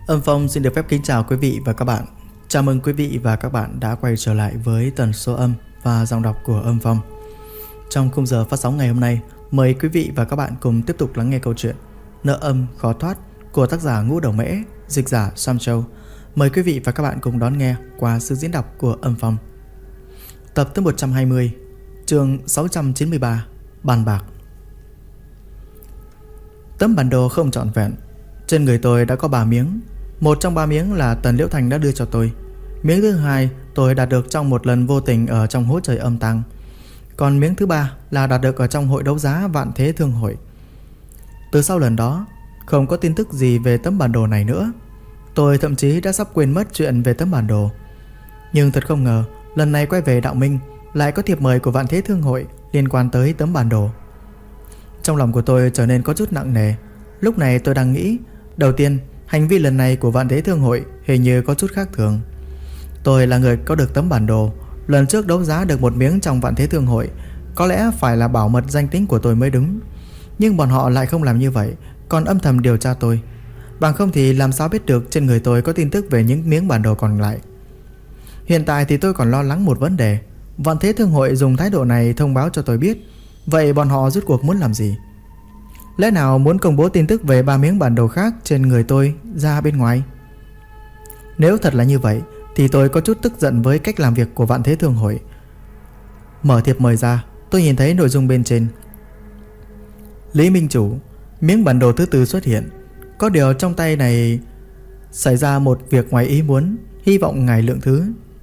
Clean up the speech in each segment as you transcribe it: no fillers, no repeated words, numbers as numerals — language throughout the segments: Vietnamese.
Âm Phong xin được phép kính chào quý vị và các bạn. Chào mừng quý vị và các bạn đã quay trở lại với tần số âm và giọng đọc của Âm Phong. Trong khung giờ phát sóng ngày hôm nay, mời quý vị và các bạn cùng tiếp tục lắng nghe câu chuyện Nợ âm khó thoát của tác giả Ngũ Đầu Mễ, dịch giả Sam Châu. Mời quý vị và các bạn cùng đón nghe qua sự diễn đọc của Âm Phong. Tập thứ 120, chương 693, Bàn bạc. Tấm bản đồ không trọn vẹn. Trên người tôi đã có 3 miếng. Một trong 3 miếng là Tần Liễu Thành đã đưa cho tôi. Miếng thứ hai tôi đạt được trong một lần vô tình ở trong hố trời âm tang. Còn miếng thứ 3 là đạt được ở trong hội đấu giá Vạn Thế Thương Hội. Từ sau lần đó, không có tin tức gì về tấm bản đồ này nữa. Tôi thậm chí đã sắp quên mất chuyện về tấm bản đồ. Nhưng thật không ngờ, lần này quay về Đạo Minh lại có thiệp mời của Vạn Thế Thương Hội liên quan tới tấm bản đồ. Trong lòng của tôi trở nên có chút nặng nề. Lúc này tôi đang nghĩ, đầu tiên, hành vi lần này của Vạn Thế Thương Hội hình như có chút khác thường. Tôi là người có được tấm bản đồ, lần trước đấu giá được một miếng trong Vạn Thế Thương Hội, có lẽ phải là bảo mật danh tính của tôi mới đúng. Nhưng bọn họ lại không làm như vậy, còn âm thầm điều tra tôi. Bằng không thì làm sao biết được trên người tôi có tin tức về những miếng bản đồ còn lại. Hiện tại thì tôi còn lo lắng một vấn đề. Vạn Thế Thương Hội dùng thái độ này thông báo cho tôi biết. Vậy bọn họ rốt cuộc muốn làm gì? Lẽ nào muốn công bố tin tức về 3 miếng bản đồ khác trên người tôi ra bên ngoài? Nếu thật là như vậy thì tôi có chút tức giận với cách làm việc của Vạn Thế Thương Hội. Mở thiệp mời ra, tôi nhìn thấy nội dung bên trên. Lý Minh Chủ, miếng bản đồ thứ 4 xuất hiện. Có điều trong tay này xảy ra một việc ngoài ý muốn, hy vọng ngài lượng thứ.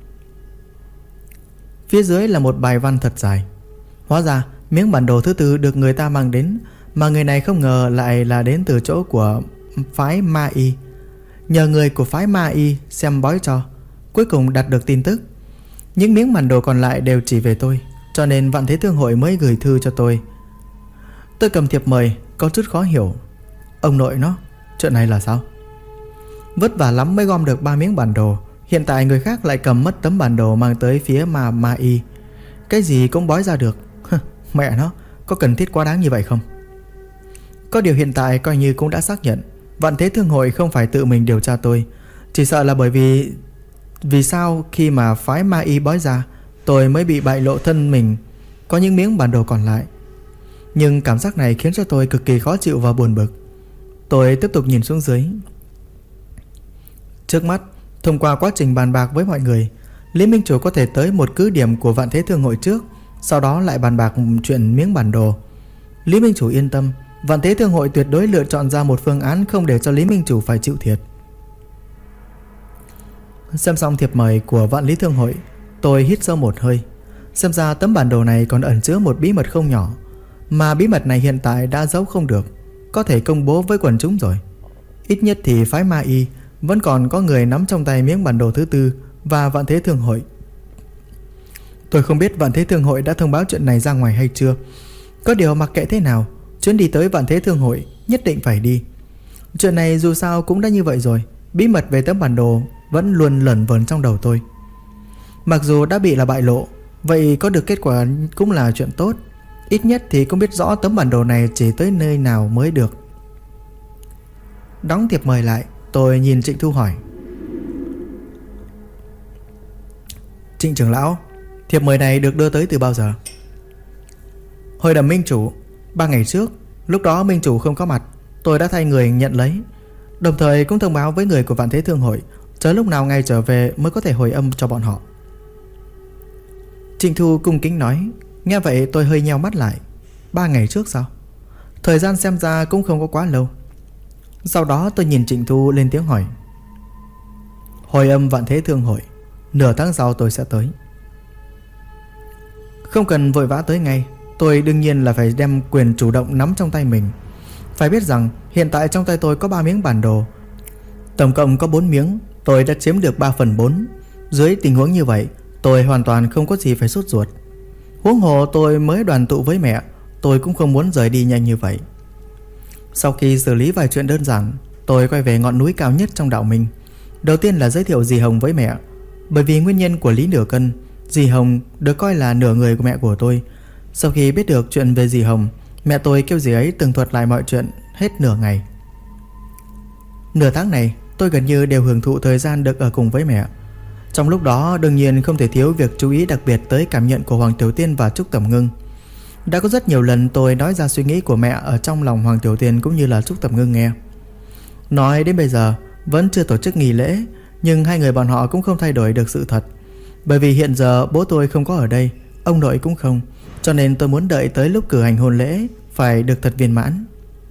Phía dưới là một bài văn thật dài. Hóa ra miếng bản đồ thứ 4 được người ta mang đến, mà người này không ngờ lại là đến từ chỗ của phái Ma Y. Nhờ người của phái Ma Y xem bói cho, cuối cùng đạt được tin tức. Những miếng bản đồ còn lại đều chỉ về tôi, cho nên Vạn Thế Thương Hội mới gửi thư cho tôi. Tôi cầm thiệp mời, có chút khó hiểu. Ông nội nó, chuyện này là sao? Vất vả lắm mới gom được 3 miếng bản đồ. Hiện tại người khác lại cầm mất tấm bản đồ mang tới phía Ma Y. Cái gì cũng bói ra được. Mẹ nó, có cần thiết quá đáng như vậy không? Có điều hiện tại coi như cũng đã xác nhận Vạn Thế Thương Hội không phải tự mình điều tra tôi. Chỉ sợ là bởi vì sao khi mà phái Ma Y bói ra, tôi mới bị bại lộ thân mình có những miếng bản đồ còn lại. Nhưng cảm giác này khiến cho tôi cực kỳ khó chịu và buồn bực. Tôi tiếp tục nhìn xuống dưới. Trước mắt, thông qua quá trình bàn bạc với mọi người, Lý Minh Chủ có thể tới một cứ điểm của Vạn Thế Thương Hội trước, sau đó lại bàn bạc chuyện miếng bản đồ. Lý Minh Chủ yên tâm, Vạn Thế Thương Hội tuyệt đối lựa chọn ra một phương án không để cho Lý Minh Chủ phải chịu thiệt. Xem xong thiệp mời của Vạn Lý Thương Hội, tôi hít sâu một hơi. Xem ra tấm bản đồ này còn ẩn chứa một bí mật không nhỏ, mà bí mật này hiện tại đã giấu không được, có thể công bố với quần chúng rồi. Ít nhất thì phái Ma Y vẫn còn có người nắm trong tay miếng bản đồ thứ 4 và Vạn Thế Thương Hội. Tôi không biết Vạn Thế Thương Hội đã thông báo chuyện này ra ngoài hay chưa. Có điều mặc kệ thế nào, chuyến đi tới Vạn Thế Thương Hội nhất định phải đi. Chuyện này dù sao cũng đã như vậy rồi. Bí mật về tấm bản đồ vẫn luôn lẩn vẩn trong đầu tôi. Mặc dù đã bị là bại lộ, vậy có được kết quả cũng là chuyện tốt. Ít nhất thì cũng biết rõ tấm bản đồ này chỉ tới nơi nào mới được. Đóng thiệp mời lại, tôi nhìn Trịnh Thu hỏi. Trịnh trưởng lão, thiệp mời này được đưa tới từ bao giờ? Hồi đầm Minh Chủ 3 ngày trước. Lúc đó Minh Chủ không có mặt, tôi đã thay người nhận lấy. Đồng thời cũng thông báo với người của Vạn Thế Thương Hội, chờ lúc nào ngày trở về mới có thể hồi âm cho bọn họ. Trịnh Thu cung kính nói. Nghe vậy tôi hơi nheo mắt lại. 3 ngày trước sao? Thời gian xem ra cũng không có quá lâu. Sau đó tôi nhìn Trịnh Thu lên tiếng hỏi. Hồi âm Vạn Thế Thương Hội, nửa tháng sau tôi sẽ tới. Không cần vội vã tới ngay. Tôi đương nhiên là phải đem quyền chủ động nắm trong tay mình. Phải biết rằng hiện tại trong tay tôi có 3 miếng bản đồ. Tổng cộng có 4 miếng. Tôi đã chiếm được 3/4. Dưới tình huống như vậy, tôi hoàn toàn không có gì phải sốt ruột. Huống hồ tôi mới đoàn tụ với mẹ, tôi cũng không muốn rời đi nhanh như vậy. Sau khi xử lý vài chuyện đơn giản, tôi quay về ngọn núi cao nhất trong Đạo Minh. Đầu tiên là giới thiệu dì Hồng với mẹ. Bởi vì nguyên nhân của Lý Nửa Cân, dì Hồng được coi là nửa người của mẹ của tôi. Sau khi biết được chuyện về dì Hồng, mẹ tôi kêu dì ấy tường thuật lại mọi chuyện hết nửa ngày. Nửa tháng này tôi gần như đều hưởng thụ thời gian được ở cùng với mẹ. Trong lúc đó đương nhiên không thể thiếu việc chú ý đặc biệt tới cảm nhận của Hoàng Tiểu Tiên và Trúc Tầm Ngưng. Đã có rất nhiều lần tôi nói ra suy nghĩ của mẹ ở trong lòng Hoàng Tiểu Tiên cũng như là Trúc Tầm Ngưng nghe. Nói đến bây giờ vẫn chưa tổ chức nghi lễ, nhưng hai người bọn họ cũng không thay đổi được sự thật. Bởi vì hiện giờ bố tôi không có ở đây, ông nội cũng không, cho nên tôi muốn đợi tới lúc cử hành hôn lễ phải được thật viên mãn.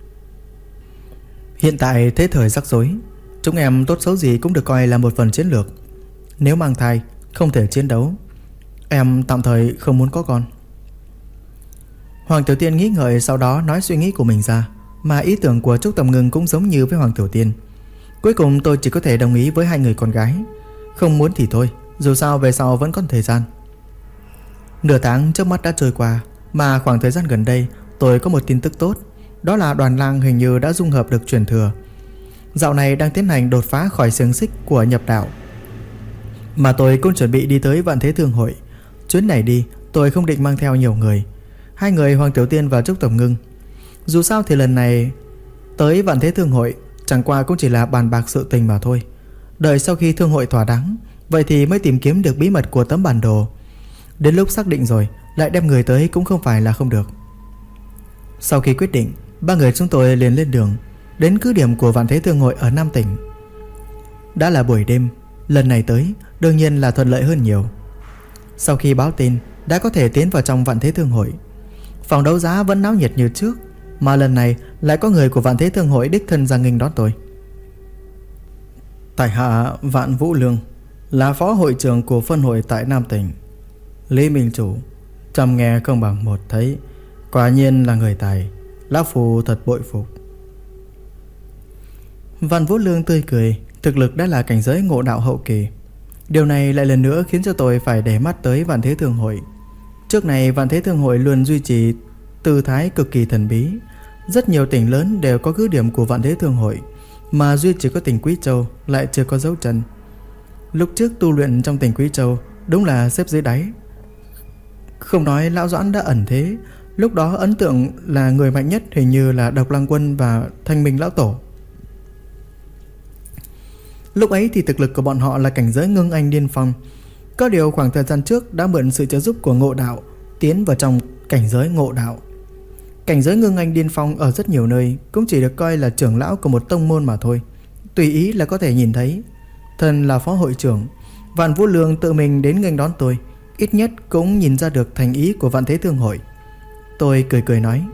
Hiện tại thế thời rắc rối, chúng em tốt xấu gì cũng được coi là một phần chiến lược. Nếu mang thai không thể chiến đấu, em tạm thời không muốn có con. Hoàng Tiểu Tiên nghĩ ngợi, sau đó nói suy nghĩ của mình ra. Mà ý tưởng của Trúc Tầm Ngưng cũng giống như với Hoàng Tiểu Tiên. Cuối cùng tôi chỉ có thể đồng ý với hai người con gái. Không muốn thì thôi, dù sao về sau vẫn còn thời gian. Nửa tháng trước mắt đã trôi qua, mà khoảng thời gian gần đây tôi có một tin tức tốt. Đó là Đoàn Lang hình như đã dung hợp được truyền thừa. Dạo này đang tiến hành đột phá khỏi xiềng xích của nhập đạo. Mà tôi cũng chuẩn bị đi tới Vạn Thế Thương Hội. Chuyến này đi tôi không định mang theo nhiều người, hai người Hoàng Tiểu Tiên và Trúc Tầm Ngưng. Dù sao thì lần này tới Vạn Thế Thương Hội chẳng qua cũng chỉ là bàn bạc sự tình mà thôi. Đợi sau khi thương hội thỏa đáng, vậy thì mới tìm kiếm được bí mật của tấm bản đồ. Đến lúc xác định rồi lại đem người tới cũng không phải là không được. Sau khi quyết định, ba người chúng tôi liền lên đường đến cứ điểm của Vạn Thế Thương Hội ở Nam tỉnh. Đã là buổi đêm, lần này tới đương nhiên là thuận lợi hơn nhiều. Sau khi báo tin đã có thể tiến vào trong Vạn Thế Thương Hội. Phòng đấu giá vẫn náo nhiệt như trước, mà lần này lại có người của Vạn Thế Thương Hội đích thân ra nghênh đón tôi. Tại hạ Vạn Vũ Lương, là phó hội trưởng của phân hội tại Nam tỉnh. Lý Minh Chủ, trăm nghe không bằng một thấy, quả nhiên là người tài, lão phu thật bội phục. Vạn Vũ Lương tươi cười, thực lực đã là cảnh giới ngộ đạo hậu kỳ. Điều này lại lần nữa khiến cho tôi phải để mắt tới Vạn Thế Thương Hội. Trước này Vạn Thế Thương Hội luôn duy trì tư thái cực kỳ thần bí. Rất nhiều tỉnh lớn đều có cứ điểm của Vạn Thế Thương Hội, mà duy chỉ có tỉnh Quý Châu lại chưa có dấu chân. Lúc trước tu luyện trong tỉnh Quý Châu đúng là xếp dưới đáy. Không nói Lão Doãn đã ẩn thế, lúc đó ấn tượng là người mạnh nhất hình như là Độc Lăng Quân và Thanh Minh Lão Tổ. Lúc ấy thì thực lực của bọn họ là cảnh giới ngưng anh điên phong. Có điều khoảng thời gian trước đã mượn sự trợ giúp của ngộ đạo tiến vào trong cảnh giới ngộ đạo. Cảnh giới ngưng anh điên phong ở rất nhiều nơi cũng chỉ được coi là trưởng lão của một tông môn mà thôi, tùy ý là có thể nhìn thấy. Thân là phó hội trưởng, Vạn Vũ Lương tự mình đến nghênh đón tôi, ít nhất cũng nhìn ra được thành ý của Vạn Thế Thương Hội. Tôi cười cười nói: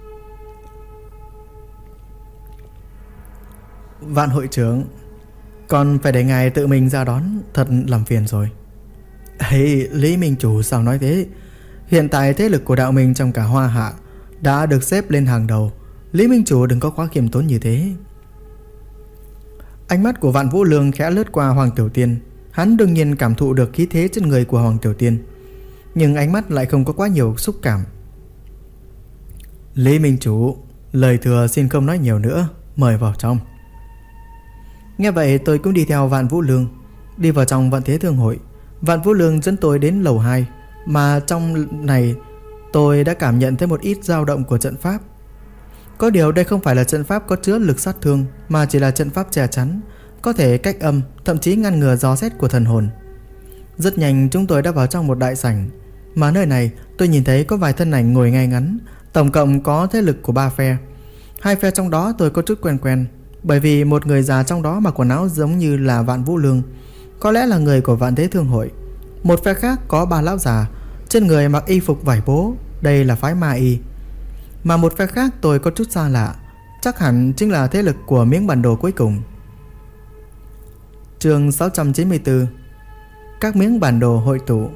Vạn hội trưởng, còn phải để ngài tự mình ra đón, thật làm phiền rồi. Ấy, Lý Minh Chủ sao nói thế? Hiện tại thế lực của đạo minh trong cả Hoa Hạ đã được xếp lên hàng đầu. Lý Minh Chủ đừng có quá khiêm tốn như thế. Ánh mắt của Vạn Vũ Lương khẽ lướt qua Hoàng Tiểu Tiên. Hắn đương nhiên cảm thụ được khí thế trên người của Hoàng Tiểu Tiên, nhưng ánh mắt lại không có quá nhiều xúc cảm. Lý Minh Chủ, lời thừa xin không nói nhiều nữa, mời vào trong. Nghe vậy tôi cũng đi theo Vạn Vũ Lương đi vào trong Vạn Thế Thương Hội. Vạn Vũ Lương dẫn tôi đến lầu 2, mà trong này tôi đã cảm nhận thấy một ít dao động của trận pháp. Có điều đây không phải là trận pháp có chứa lực sát thương, mà chỉ là trận pháp che chắn, có thể cách âm, thậm chí ngăn ngừa gió xét của thần hồn. Rất nhanh chúng tôi đã vào trong một đại sảnh, mà nơi này tôi nhìn thấy có vài thân ảnh ngồi ngay ngắn. Tổng cộng có thế lực của 3 phe. 2 phe trong đó tôi có chút quen, bởi vì một người già trong đó mặc quần áo giống như là Vạn Vũ Lương, có lẽ là người của Vạn Thế Thương Hội. Một phe khác có 3 lão già, trên người mặc y phục vải bố, đây là phái Ma Y. Mà một phe khác tôi có chút xa lạ, chắc hẳn chính là thế lực của miếng bản đồ cuối cùng. Chương 694: Các miếng bản đồ hội tụ.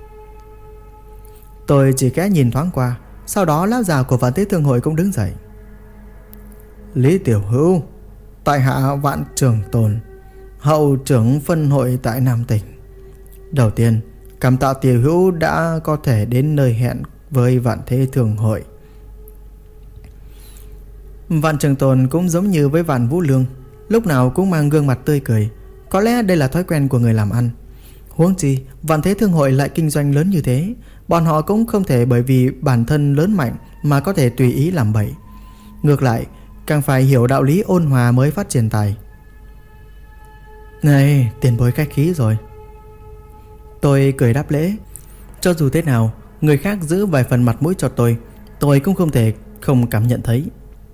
Tôi chỉ khẽ nhìn thoáng qua, sau đó lão già của Vạn Thế Thương Hội cũng đứng dậy. Lý Tiểu Hữu, tại hạ Vạn Trường Tồn, hậu trưởng phân hội tại Nam tỉnh. Đầu tiên, cảm tạ Tiểu Hữu đã có thể đến nơi hẹn với Vạn Thế Thương Hội. Vạn Trường Tồn cũng giống như với Vạn Vũ Lương, lúc nào cũng mang gương mặt tươi cười. Có lẽ đây là thói quen của người làm ăn. Huống chi Vạn Thế Thương Hội lại kinh doanh lớn như thế, bọn họ cũng không thể bởi vì bản thân lớn mạnh mà có thể tùy ý làm bậy. Ngược lại, càng phải hiểu đạo lý ôn hòa mới phát triển tài. Này, tiền bối khách khí rồi. Tôi cười đáp lễ. Cho dù thế nào, người khác giữ vài phần mặt mũi cho tôi cũng không thể không cảm nhận thấy.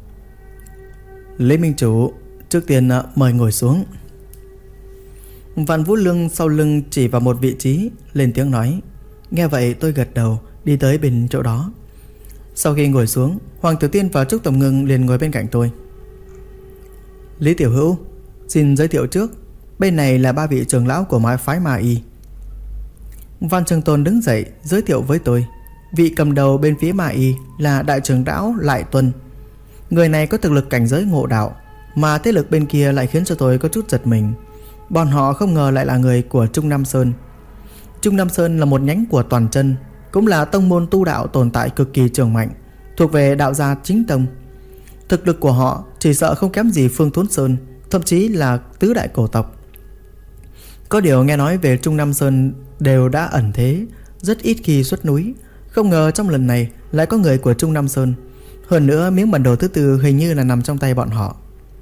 Lý Minh Chủ, trước tiên mời ngồi xuống. Vạn Vũ Lương sau lưng chỉ vào một vị trí, lên tiếng nói. Nghe vậy tôi gật đầu, đi tới bên chỗ đó. Sau khi ngồi xuống, Hoàng Tử Tiên và Trúc Tổng Ngưng liền ngồi bên cạnh tôi. Lý Tiểu Hữu, xin giới thiệu trước, bên này là 3 vị trưởng lão của phái Ma Y. Văn Trường Tồn đứng dậy giới thiệu với tôi. Vị cầm đầu bên phía Ma Y là đại trưởng lão Lại Tuân. Người này có thực lực cảnh giới ngộ đạo, mà thế lực bên kia lại khiến cho tôi có chút giật mình. Bọn họ không ngờ lại là người của Trung Nam Sơn. Trung Nam Sơn là một nhánh của Toàn Chân, cũng là tông môn tu đạo tồn tại cực kỳ trường mạnh, thuộc về đạo gia chính tông. Thực lực của họ chỉ sợ không kém gì Phương Thốn Sơn, thậm chí là tứ đại cổ tộc. Có điều nghe nói về Trung Nam Sơn đều đã ẩn thế, rất ít khi xuất núi. Không ngờ trong lần này lại có người của Trung Nam Sơn. Hơn nữa miếng bản đồ thứ tư hình như là nằm trong tay bọn họ.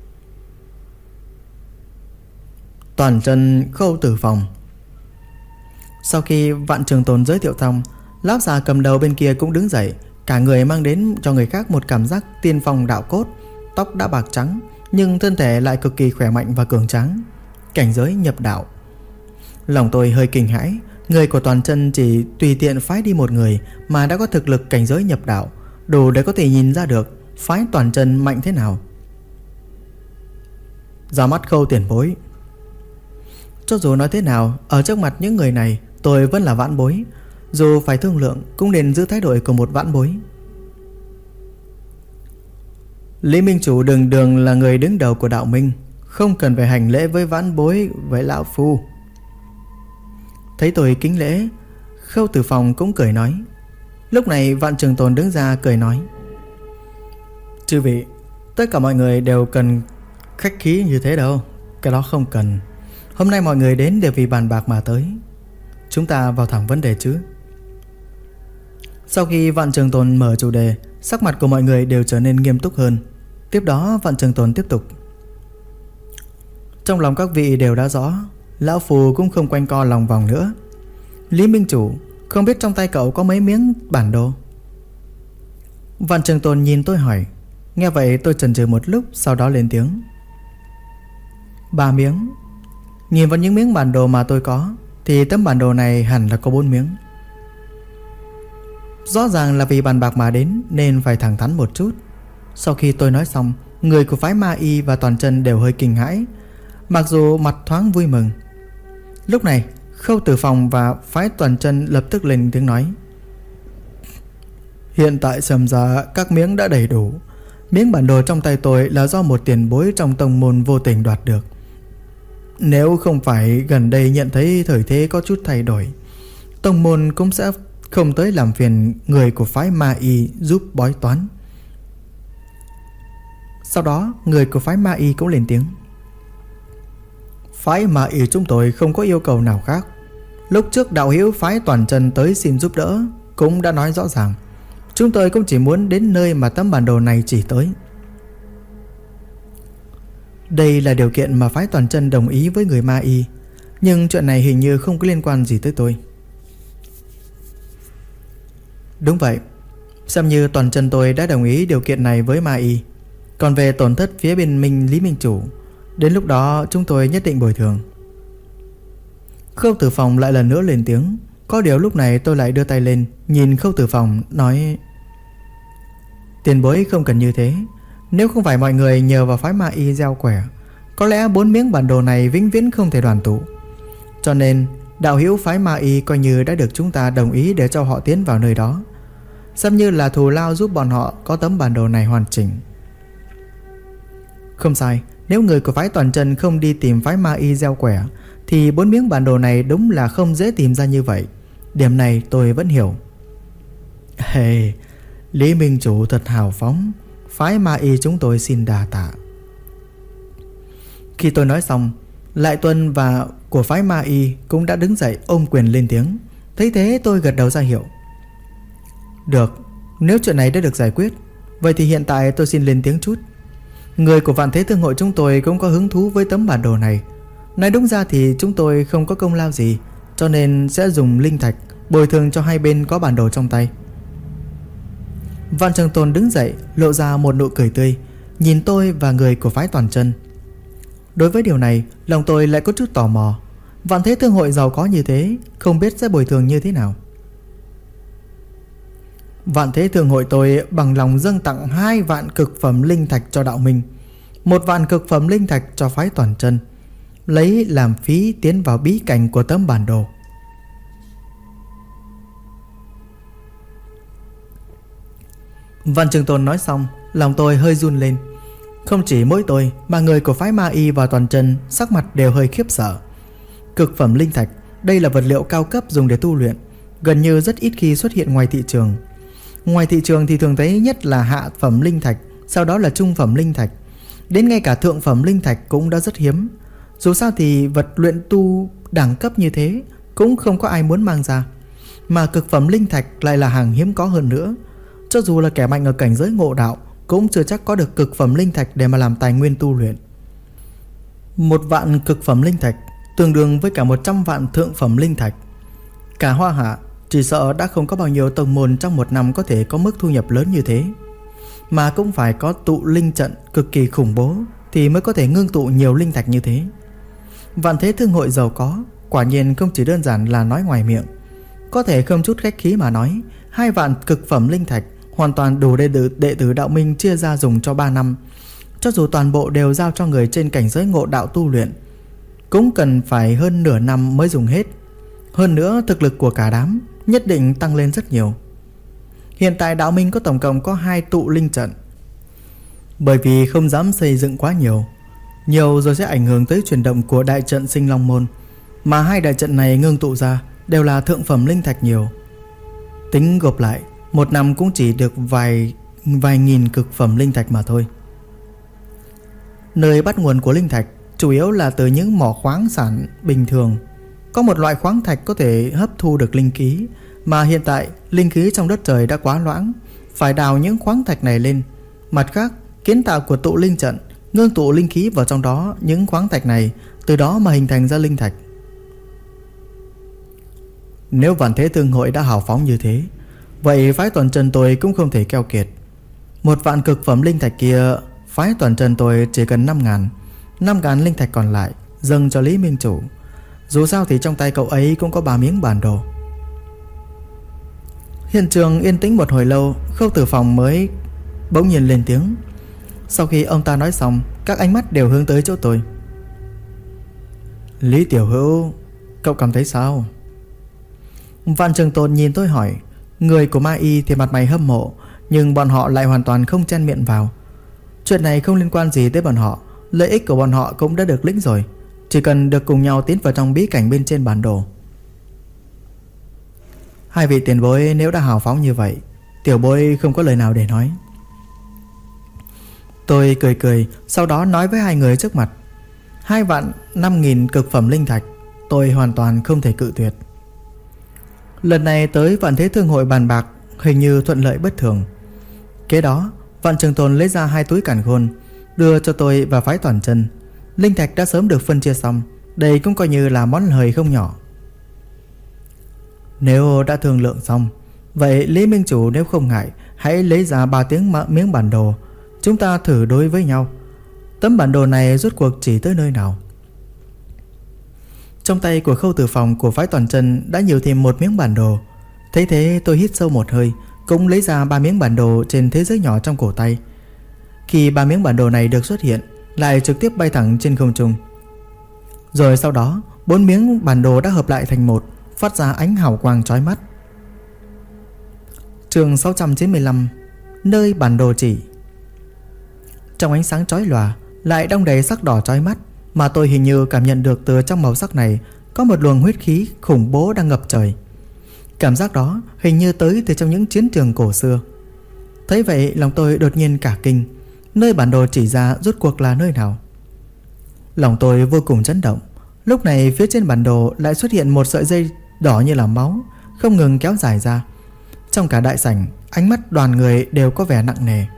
Toàn Chân Khâu Tử Phòng. Sau khi Vạn Trường Tồn giới thiệu xong, lão già cầm đầu bên kia cũng đứng dậy. Cả người mang đến cho người khác một cảm giác tiên phong đạo cốt. Tóc đã bạc trắng, nhưng thân thể lại cực kỳ khỏe mạnh và cường tráng. Cảnh giới nhập đạo. Lòng tôi hơi kinh hãi. Người của Toàn Chân chỉ tùy tiện phái đi một người mà đã có thực lực cảnh giới nhập đạo, đủ để có thể nhìn ra được phái Toàn Chân mạnh thế nào. Ra mắt Khâu tiền bối. Cho dù nói thế nào, ở trước mặt những người này tôi vẫn là vãn bối. Dù phải thương lượng cũng nên giữ thái độ của một vãn bối. Lý Minh Chủ đường đường là người đứng đầu của đạo minh, không cần phải hành lễ với vãn bối với lão phu. Thấy tôi kính lễ, Khâu Tử Phòng cũng cười nói. Lúc này Vạn Trường Tồn đứng ra cười nói. Chư vị, tất cả mọi người đều cần khách khí như thế đâu. Cái đó không cần. Hôm nay mọi người đến đều vì bàn bạc mà tới. Chúng ta vào thẳng vấn đề chứ. Sau khi Vạn Trường Tồn mở chủ đề, sắc mặt của mọi người đều trở nên nghiêm túc hơn. Tiếp đó Vạn Trường Tồn tiếp tục. Trong lòng các vị đều đã rõ, lão phù cũng không quanh co lòng vòng nữa. Lý Minh Chủ, không biết trong tay cậu có mấy miếng bản đồ? Vạn Trường Tồn nhìn tôi hỏi. Nghe vậy tôi chần chừ một lúc, sau đó lên tiếng. 3 miếng. Nhìn vào những miếng bản đồ mà tôi có thì tấm bản đồ này hẳn là có 4 miếng. Rõ ràng là vì bàn bạc mà đến nên phải thẳng thắn một chút. Sau khi tôi nói xong, người của phái Ma Y và Toàn Chân đều hơi kinh hãi, mặc dù mặt thoáng vui mừng. Lúc này Khâu Tử Phòng và phái Toàn Chân lập tức lên tiếng nói. Hiện tại xem ra các miếng đã đầy đủ. Miếng bản đồ trong tay tôi là do một tiền bối trong tông môn vô tình đoạt được. Nếu không phải gần đây nhận thấy thời thế có chút thay đổi, tông môn cũng sẽ không tới làm phiền người của phái Ma Y giúp bói toán. Sau đó người của phái Ma Y cũng lên tiếng. Phái Ma Y chúng tôi không có yêu cầu nào khác. Lúc trước đạo hữu phái Toàn Chân tới xin giúp đỡ cũng đã nói rõ ràng, chúng tôi cũng chỉ muốn đến nơi mà tấm bản đồ này chỉ tới. Đây là điều kiện mà phái Toàn Chân đồng ý với người Ma Y, nhưng chuyện này hình như không có liên quan gì tới tôi. Đúng vậy, xem như Toàn Chân tôi đã đồng ý điều kiện này với Ma Y. Còn về tổn thất phía bên Lý Minh Chủ, đến lúc đó chúng tôi nhất định bồi thường. Khâu Tử Phòng lại lần nữa lên tiếng. Có điều lúc này tôi lại đưa tay lên nhìn Khâu Tử Phòng nói. Tiền bối không cần như thế. Nếu không phải mọi người nhờ vào phái Ma Y gieo quẻ, có lẽ 4 miếng bản đồ này vĩnh viễn không thể đoàn tụ. Cho nên đạo hữu phái Ma Y coi như đã được chúng ta đồng ý để cho họ tiến vào nơi đó, xem như là thù lao giúp bọn họ có tấm bản đồ này hoàn chỉnh. Không sai, nếu người của phái Toàn Chân không đi tìm phái Ma Y gieo quẻ thì 4 miếng bản đồ này đúng là không dễ tìm ra như vậy. Điểm này tôi vẫn hiểu. Hey, Lý Minh Chủ thật hào phóng. Phái Ma Y chúng tôi xin đà tạ. Khi tôi nói xong, Lại Tuân và của phái Ma Y cũng đã đứng dậy ôm quyền lên tiếng. Thấy thế tôi gật đầu ra hiệu. Được, nếu chuyện này đã được giải quyết, vậy thì hiện tại tôi xin lên tiếng chút. Người của Vạn Thế Thương Hội chúng tôi cũng có hứng thú với tấm bản đồ này. Nói đúng ra thì chúng tôi không có công lao gì, cho nên sẽ dùng linh thạch bồi thường cho hai bên có bản đồ trong tay. Vạn Trường Tồn đứng dậy, lộ ra một nụ cười tươi, nhìn tôi và người của phái Toàn Chân. Đối với điều này, lòng tôi lại có chút tò mò. Vạn Thế Thương hội giàu có như thế, không biết sẽ bồi thường như thế nào. Vạn Thế Thương hội tôi bằng lòng dâng tặng 2 vạn cực phẩm linh thạch cho đạo minh, 1 vạn cực phẩm linh thạch cho phái Toàn Chân, lấy làm phí tiến vào bí cảnh của tấm bản đồ. Vạn Trường Tồn nói xong, lòng tôi hơi run lên. Không chỉ mỗi tôi mà người của phái Ma Y và Toàn Chân sắc mặt đều hơi khiếp sợ. Cực phẩm linh thạch, đây là vật liệu cao cấp dùng để tu luyện, gần như rất ít khi xuất hiện ngoài thị trường. Ngoài thị trường thì thường thấy nhất là hạ phẩm linh thạch, sau đó là trung phẩm linh thạch, đến ngay cả thượng phẩm linh thạch cũng đã rất hiếm. Dù sao thì vật luyện tu đẳng cấp như thế cũng không có ai muốn mang ra, mà cực phẩm linh thạch lại là hàng hiếm có hơn nữa. Cho dù là kẻ mạnh ở cảnh giới ngộ đạo cũng chưa chắc có được cực phẩm linh thạch để mà làm tài nguyên tu luyện. 1 vạn cực phẩm linh thạch tương đương với cả 100 vạn thượng phẩm linh thạch. Cả Hoa Hạ chỉ sợ đã không có bao nhiêu tông môn trong một năm có thể có mức thu nhập lớn như thế, mà cũng phải có tụ linh trận cực kỳ khủng bố thì mới có thể ngưng tụ nhiều linh thạch như thế. Vạn Thế Thương hội giàu có quả nhiên không chỉ đơn giản là nói ngoài miệng. Có thể không chút khách khí mà nói, 2 vạn cực phẩm linh thạch hoàn toàn đủ để đệ tử đạo minh chia ra dùng cho 3 năm. Cho dù toàn bộ đều giao cho người trên cảnh giới ngộ đạo tu luyện, cũng cần phải hơn nửa năm mới dùng hết. Hơn nữa thực lực của cả đám nhất định tăng lên rất nhiều. Hiện tại đạo minh có tổng cộng có 2 tụ linh trận. Bởi vì không dám xây dựng quá nhiều rồi sẽ ảnh hưởng tới chuyển động của đại trận Sinh Long Môn, mà 2 đại trận này ngưng tụ ra đều là thượng phẩm linh thạch nhiều. Tính gộp lại, 1 năm cũng chỉ được vài nghìn cực phẩm linh thạch mà thôi. Nơi bắt nguồn của linh thạch chủ yếu là từ những mỏ khoáng sản bình thường. Có một loại khoáng thạch có thể hấp thu được linh khí, mà hiện tại linh khí trong đất trời đã quá loãng, phải đào những khoáng thạch này lên. Mặt khác, kiến tạo của tụ linh trận ngưng tụ linh khí vào trong đó những khoáng thạch này, từ đó mà hình thành ra linh thạch. Nếu Vạn Thế Thương hội đã hào phóng như thế, vậy phái Toàn Chân tôi cũng không thể keo kiệt. 1 vạn cực phẩm linh thạch kia, phái Toàn Chân tôi chỉ cần 5.000 linh thạch còn lại dâng cho Lý Minh Chủ. Dù sao thì trong tay cậu ấy cũng có 3 miếng bản đồ. Hiện trường yên tĩnh một hồi lâu, Khâu Tử Phòng mới bỗng nhiên lên tiếng. Sau khi ông ta nói xong, các ánh mắt đều hướng tới chỗ tôi. Lý Tiểu Hữu, cậu cảm thấy sao? Vạn Trường Tồn nhìn tôi hỏi. Người của Ma Y thì mặt mày hâm mộ, nhưng bọn họ lại hoàn toàn không chen miệng vào. Chuyện này không liên quan gì tới bọn họ, lợi ích của bọn họ cũng đã được lĩnh rồi, chỉ cần được cùng nhau tiến vào trong bí cảnh bên trên bản đồ. Hai vị tiền bối nếu đã hào phóng như vậy, tiểu bối không có lời nào để nói. Tôi cười, sau đó nói với hai người trước mặt. 2 vạn 5.000 cực phẩm linh thạch tôi hoàn toàn không thể cự tuyệt. Lần này tới Vạn Thế Thương hội bàn bạc hình như thuận lợi bất thường. Kế đó Vạn Trường Tồn lấy ra 2 túi càn khôn đưa cho tôi và phái Toàn Chân. Linh thạch đã sớm được phân chia xong, đây cũng coi như là món hời không nhỏ. Nếu đã thương lượng xong, vậy Lý Minh Chủ nếu không ngại, hãy lấy ra 3 miếng bản đồ, chúng ta thử đối với nhau. Tấm bản đồ này rốt cuộc chỉ tới nơi nào? Trong tay của Khâu Tử Phòng của phái Toàn Chân đã nhiều thêm 1 miếng bản đồ. Thấy thế tôi hít sâu một hơi, cũng lấy ra 3 miếng bản đồ trên thế giới nhỏ trong cổ tay. Khi 3 miếng bản đồ này được xuất hiện, lại trực tiếp bay thẳng trên không trung. Rồi sau đó 4 miếng bản đồ đã hợp lại thành một, phát ra ánh hào quang chói mắt. Chương 695, nơi bản đồ chỉ. Trong ánh sáng chói lòa lại đong đầy sắc đỏ chói mắt, mà tôi hình như cảm nhận được từ trong màu sắc này có một luồng huyết khí khủng bố đang ngập trời. Cảm giác đó hình như tới từ trong những chiến trường cổ xưa. Thấy vậy lòng tôi đột nhiên cả kinh. Nơi bản đồ chỉ ra rốt cuộc là nơi nào? Lòng tôi vô cùng chấn động. Lúc này phía trên bản đồ lại xuất hiện một sợi dây đỏ như là máu, không ngừng kéo dài ra. Trong cả đại sảnh, ánh mắt đoàn người đều có vẻ nặng nề.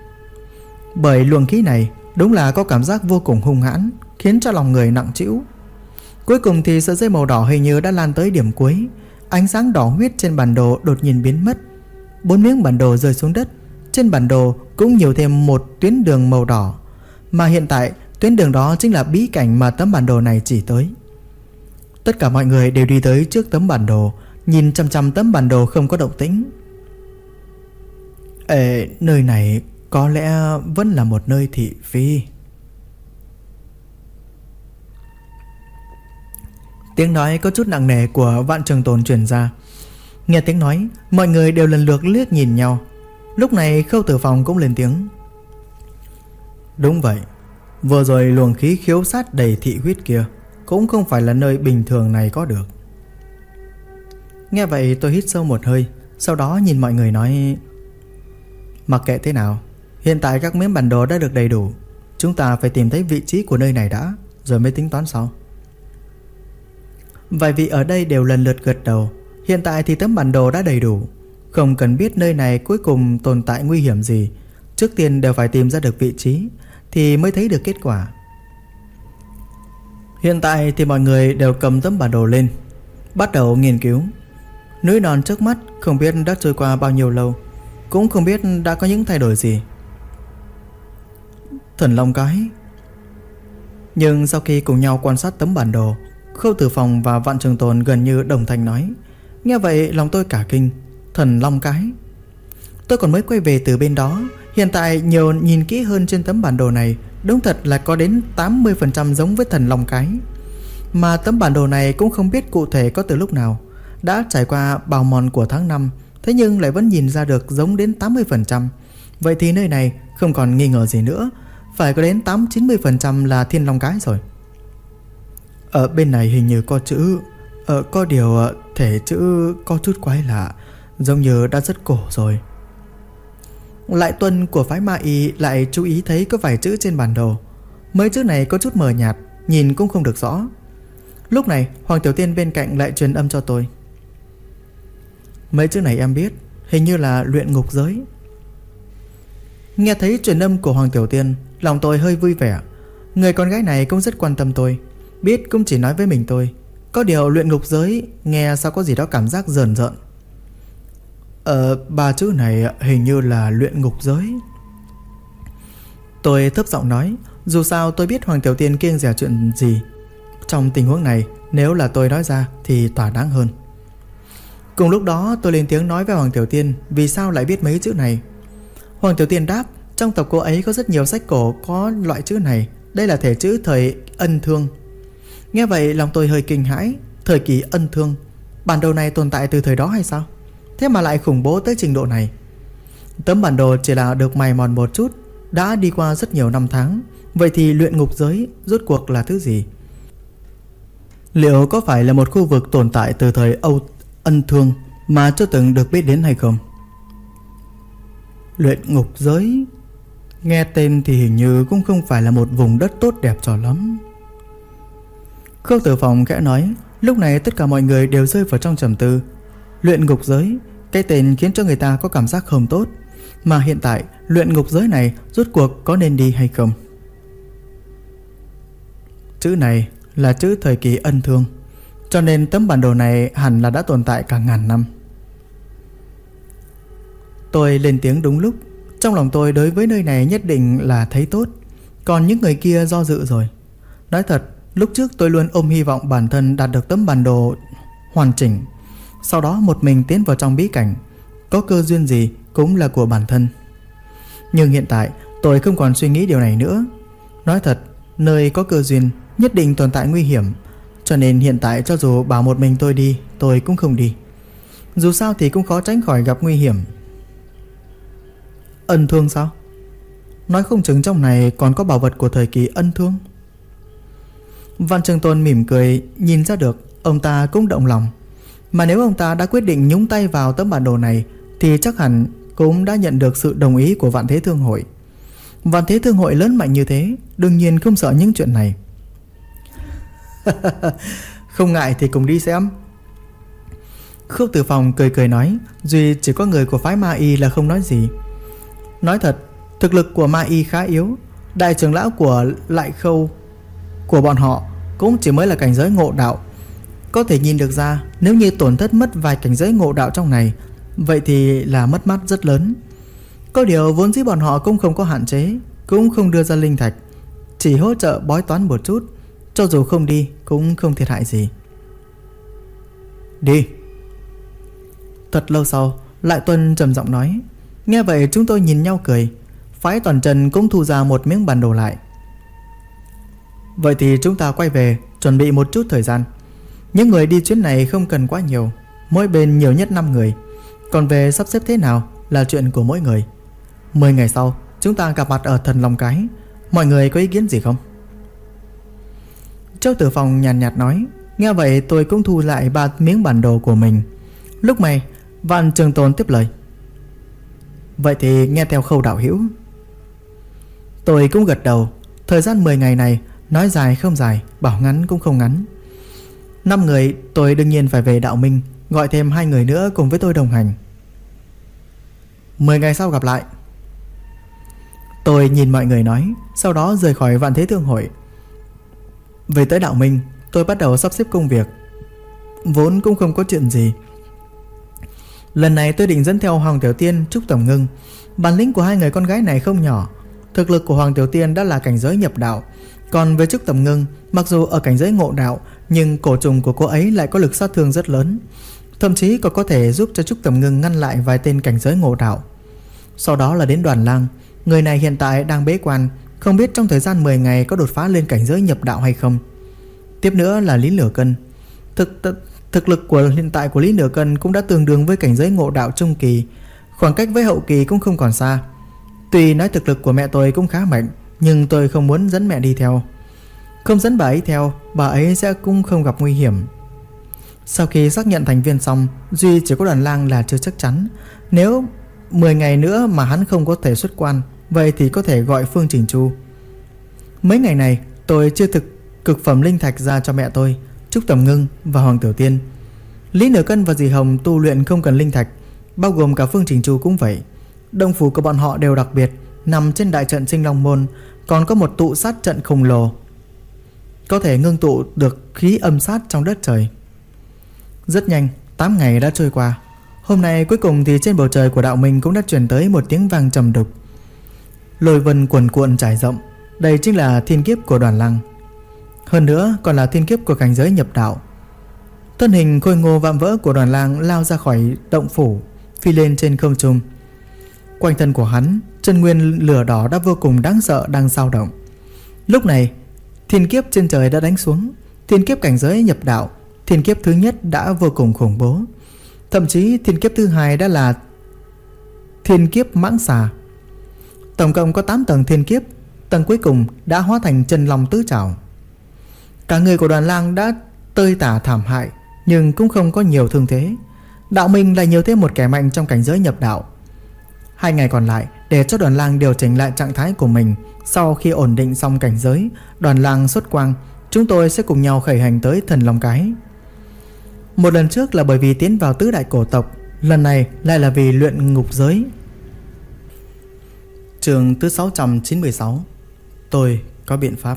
Bởi luồng khí này đúng là có cảm giác vô cùng hung hãn, khiến cho lòng người nặng trĩu. Cuối cùng thì sợi dây màu đỏ hình như đã lan tới điểm cuối. Ánh sáng đỏ huyết trên bản đồ đột nhiên biến mất. 4 miếng bản đồ rơi xuống đất. Trên bản đồ cũng nhiều thêm một tuyến đường màu đỏ. Mà hiện tại tuyến đường đó chính là bí cảnh mà tấm bản đồ này chỉ tới. Tất cả mọi người đều đi tới trước tấm bản đồ, nhìn chằm chằm tấm bản đồ không có động tĩnh. Nơi này có lẽ vẫn là một nơi thị phi. Tiếng nói có chút nặng nề của Vạn Trường Tồn truyền ra. Nghe tiếng nói, mọi người đều lần lượt liếc nhìn nhau. Lúc này Khâu Tử Phong cũng lên tiếng. Đúng vậy, vừa rồi luồng khí khiếu sát đầy thị huyết kia cũng không phải là nơi bình thường này có được. Nghe vậy tôi hít sâu một hơi, sau đó nhìn mọi người nói: mặc kệ thế nào, hiện tại các miếng bản đồ đã được đầy đủ. Chúng ta phải tìm thấy vị trí của nơi này đã, rồi mới tính toán sau. Vài vị ở đây đều lần lượt gật đầu. Hiện tại thì tấm bản đồ đã đầy đủ, không cần biết nơi này cuối cùng tồn tại nguy hiểm gì. Trước tiên đều phải tìm ra được vị trí thì mới thấy được kết quả. Hiện tại thì mọi người đều cầm tấm bản đồ lên, bắt đầu nghiên cứu. Núi non trước mắt không biết đã trôi qua bao nhiêu lâu, cũng không biết đã có những thay đổi gì. Thần Long Cái. Nhưng sau khi cùng nhau quan sát tấm bản đồ, Khâu Tử Phong và Vạn Trường Tồn gần như đồng thanh nói. Nghe vậy lòng tôi cả kinh. Thần Long Cái. Tôi còn mới quay về từ bên đó. Hiện tại nhiều nhìn kỹ hơn trên tấm bản đồ này, đúng thật là có đến 80% giống với Thần Long Cái. Mà tấm bản đồ này cũng không biết cụ thể có từ lúc nào, đã trải qua bào mòn của tháng 5, thế nhưng lại vẫn nhìn ra được giống đến 80%. Vậy thì nơi này không còn nghi ngờ gì nữa, phải có đến 80-90% là Thiên Long Cái rồi. Ở bên này hình như có chữ, có điều thể chữ có chút quái lạ, giống như đã rất cổ rồi. Lại Tuân của phái Ma Y lại chú ý thấy có vài chữ trên bản đồ. Mấy chữ này có chút mờ nhạt, nhìn cũng không được rõ. Lúc này Hoàng Tiểu Tiên bên cạnh lại truyền âm cho tôi. Mấy chữ này em biết, hình như là luyện ngục giới. Nghe thấy truyền âm của Hoàng Tiểu Tiên, lòng tôi hơi vui vẻ. Người con gái này cũng rất quan tâm tôi, biết cũng chỉ nói với mình tôi. Có điều luyện ngục giới nghe sao có gì đó cảm giác rờn rợn. Ba chữ này hình như là luyện ngục giới. Tôi thấp giọng nói, dù sao tôi biết Hoàng Tiểu Tiên kiêng dè chuyện gì. Trong tình huống này, nếu là tôi nói ra thì thỏa đáng hơn. Cùng lúc đó tôi lên tiếng nói với Hoàng Tiểu Tiên vì sao lại biết mấy chữ này. Hoàng Tiểu Tiên đáp, trong tộc cô ấy có rất nhiều sách cổ có loại chữ này. Đây là thể chữ thời Ân Thương. Nghe vậy lòng tôi hơi kinh hãi. Thời kỳ Ân Thương, bản đồ này tồn tại từ thời đó hay sao? Thế mà lại khủng bố tới trình độ này. Tấm bản đồ chỉ là được mài mòn một chút, đã đi qua rất nhiều năm tháng. Vậy thì luyện ngục giới rốt cuộc là thứ gì? Liệu có phải là một khu vực tồn tại từ thời Ân Thương mà chưa từng được biết đến hay không? Luyện ngục giới, nghe tên thì hình như cũng không phải là một vùng đất tốt đẹp cho lắm. Khâu Tử Phong khẽ nói. Lúc này tất cả mọi người đều rơi vào trong trầm tư. Luyện ngục giới, cái tên khiến cho người ta có cảm giác không tốt. Mà hiện tại luyện ngục giới này rốt cuộc có nên đi hay không? Chữ này là chữ thời kỳ Ân Thương, cho nên tấm bản đồ này hẳn là đã tồn tại cả ngàn năm. Tôi lên tiếng đúng lúc. Trong lòng tôi đối với nơi này nhất định là thấy tốt, còn những người kia do dự rồi. Nói thật, lúc trước tôi luôn ôm hy vọng bản thân đạt được tấm bản đồ hoàn chỉnh, sau đó một mình tiến vào trong bí cảnh, có cơ duyên gì cũng là của bản thân. Nhưng hiện tại tôi không còn suy nghĩ điều này nữa. Nói thật, nơi có cơ duyên nhất định tồn tại nguy hiểm, cho nên hiện tại cho dù bảo một mình tôi đi, tôi cũng không đi. Dù sao thì cũng khó tránh khỏi gặp nguy hiểm. Ân Thương sao? Nói không chừng trong này còn có bảo vật của thời kỳ Ân Thương. Văn Trường Tôn mỉm cười, nhìn ra được ông ta cũng động lòng. Mà nếu ông ta đã quyết định nhúng tay vào tấm bản đồ này thì chắc hẳn cũng đã nhận được sự đồng ý của Vạn Thế Thương Hội. Vạn Thế Thương Hội lớn mạnh như thế, đương nhiên không sợ những chuyện này. Không ngại thì cùng đi xem. Khâu Tử Phong cười cười nói, duy chỉ có người của phái Ma Y là không nói gì. Nói thật, thực lực của Ma Y khá yếu. Đại trưởng lão của Lại Khâu của bọn họ cũng chỉ mới là cảnh giới ngộ đạo. Có thể nhìn được ra, nếu như tổn thất mất vài cảnh giới ngộ đạo trong này, vậy thì là mất mát rất lớn. Có điều vốn dĩ bọn họ cũng không có hạn chế, cũng không đưa ra linh thạch, chỉ hỗ trợ bói toán một chút, cho dù không đi cũng không thiệt hại gì. Đi. Thật lâu sau, Lại Tuân trầm giọng nói. Nghe vậy chúng tôi nhìn nhau cười. Phái Toàn Trần cũng thu ra một miếng bản đồ lại. Vậy thì chúng ta quay về, chuẩn bị một chút thời gian. Những người đi chuyến này không cần quá nhiều, mỗi bên nhiều nhất 5 người. Còn về sắp xếp thế nào là chuyện của mỗi người. 10 ngày sau chúng ta gặp mặt ở Thần Long Cái. Mọi người có ý kiến gì không? Châu Tử Phong nhàn nhạt nói. Nghe vậy tôi cũng thu lại 3 miếng bản đồ của mình. Lúc này Vạn Trường Tồn tiếp lời. Vậy thì nghe theo Khâu đạo hữu. Tôi cũng gật đầu. Thời gian 10 ngày này nói dài không dài, bảo ngắn cũng không ngắn. 5 người tôi đương nhiên phải về Đạo Minh, gọi thêm 2 người nữa cùng với tôi đồng hành. 10 ngày sau gặp lại. Tôi nhìn mọi người nói, sau đó rời khỏi Vạn Thế Thương Hội. Về tới Đạo Minh, tôi bắt đầu sắp xếp công việc. Vốn cũng không có chuyện gì. Lần này tôi định dẫn theo Hoàng Tiểu Tiên, Trúc Tầm Ngưng. Bản lĩnh của 2 người con gái này không nhỏ. Thực lực của Hoàng Tiểu Tiên đã là cảnh giới nhập đạo, còn với Trúc Tầm Ngưng, mặc dù ở cảnh giới ngộ đạo, nhưng cổ trùng của cô ấy lại có lực sát thương rất lớn, thậm chí còn có thể giúp cho Trúc Tầm Ngưng ngăn lại vài tên cảnh giới ngộ đạo. Sau đó là đến Đoàn Lang. Người này hiện tại đang bế quan, không biết trong thời gian 10 ngày có đột phá lên cảnh giới nhập đạo hay không. Tiếp nữa là Lý Nửa Cân. Thực lực của hiện tại của Lý Nửa Cân cũng đã tương đương với cảnh giới ngộ đạo trung kỳ, khoảng cách với hậu kỳ cũng không còn xa. Tuy nói thực lực của mẹ tôi cũng khá mạnh, nhưng tôi không muốn dẫn mẹ đi theo. Không dẫn bà ấy theo, bà ấy sẽ cũng không gặp nguy hiểm. Sau khi xác nhận thành viên xong, duy chỉ có Đoàn Lang là chưa chắc chắn. Nếu 10 ngày nữa mà hắn không có thể xuất quan, vậy thì có thể gọi Phương Trình Chu. Mấy ngày này tôi chưa thực cực phẩm linh thạch ra cho mẹ tôi, Trúc Tầm Ngưng và Hoàng Tiểu Tiên. Lý Nửa Cân và Dì Hồng tu luyện không cần linh thạch, bao gồm cả Phương Trình Chu cũng vậy. Động phủ của bọn họ đều đặc biệt, nằm trên đại trận Sinh Long Môn, còn có một tụ sát trận khổng lồ, có thể ngưng tụ được khí âm sát trong đất trời. Rất nhanh, 8 ngày đã trôi qua. Hôm nay cuối cùng thì trên bầu trời của Đạo Minh cũng đã truyền tới một tiếng vang trầm đục. Lôi vân cuồn cuộn trải rộng. Đây chính là thiên kiếp của Đoàn Lang. Hơn nữa còn là thiên kiếp của cảnh giới nhập đạo. Thân hình khôi ngô vạm vỡ của Đoàn Lang lao ra khỏi động phủ, phi lên trên không trung. Quanh thân của hắn, chân nguyên lửa đỏ đã vô cùng đáng sợ đang dao động. Lúc này, thiên kiếp trên trời đã đánh xuống. Thiên kiếp cảnh giới nhập đạo, thiên kiếp thứ nhất đã vô cùng khủng bố. Thậm chí thiên kiếp thứ hai đã là thiên kiếp mãng xà. Tổng cộng có 8 tầng thiên kiếp, tầng cuối cùng đã hóa thành chân long tứ trảo. Cả người của Đoàn Lang đã tơi tả thảm hại, nhưng cũng không có nhiều thương thế. Đạo Minh lại nhiều thêm một kẻ mạnh trong cảnh giới nhập đạo. 2 ngày còn lại để cho Đoàn Lang điều chỉnh lại trạng thái của mình. Sau khi ổn định xong cảnh giới, Đoàn Lang xuất quang, chúng tôi sẽ cùng nhau khởi hành tới Thần Long Cái. Một lần trước là bởi vì tiến vào tứ đại cổ tộc, lần này lại là vì luyện ngục giới. Chương thứ 696. Tôi có biện pháp.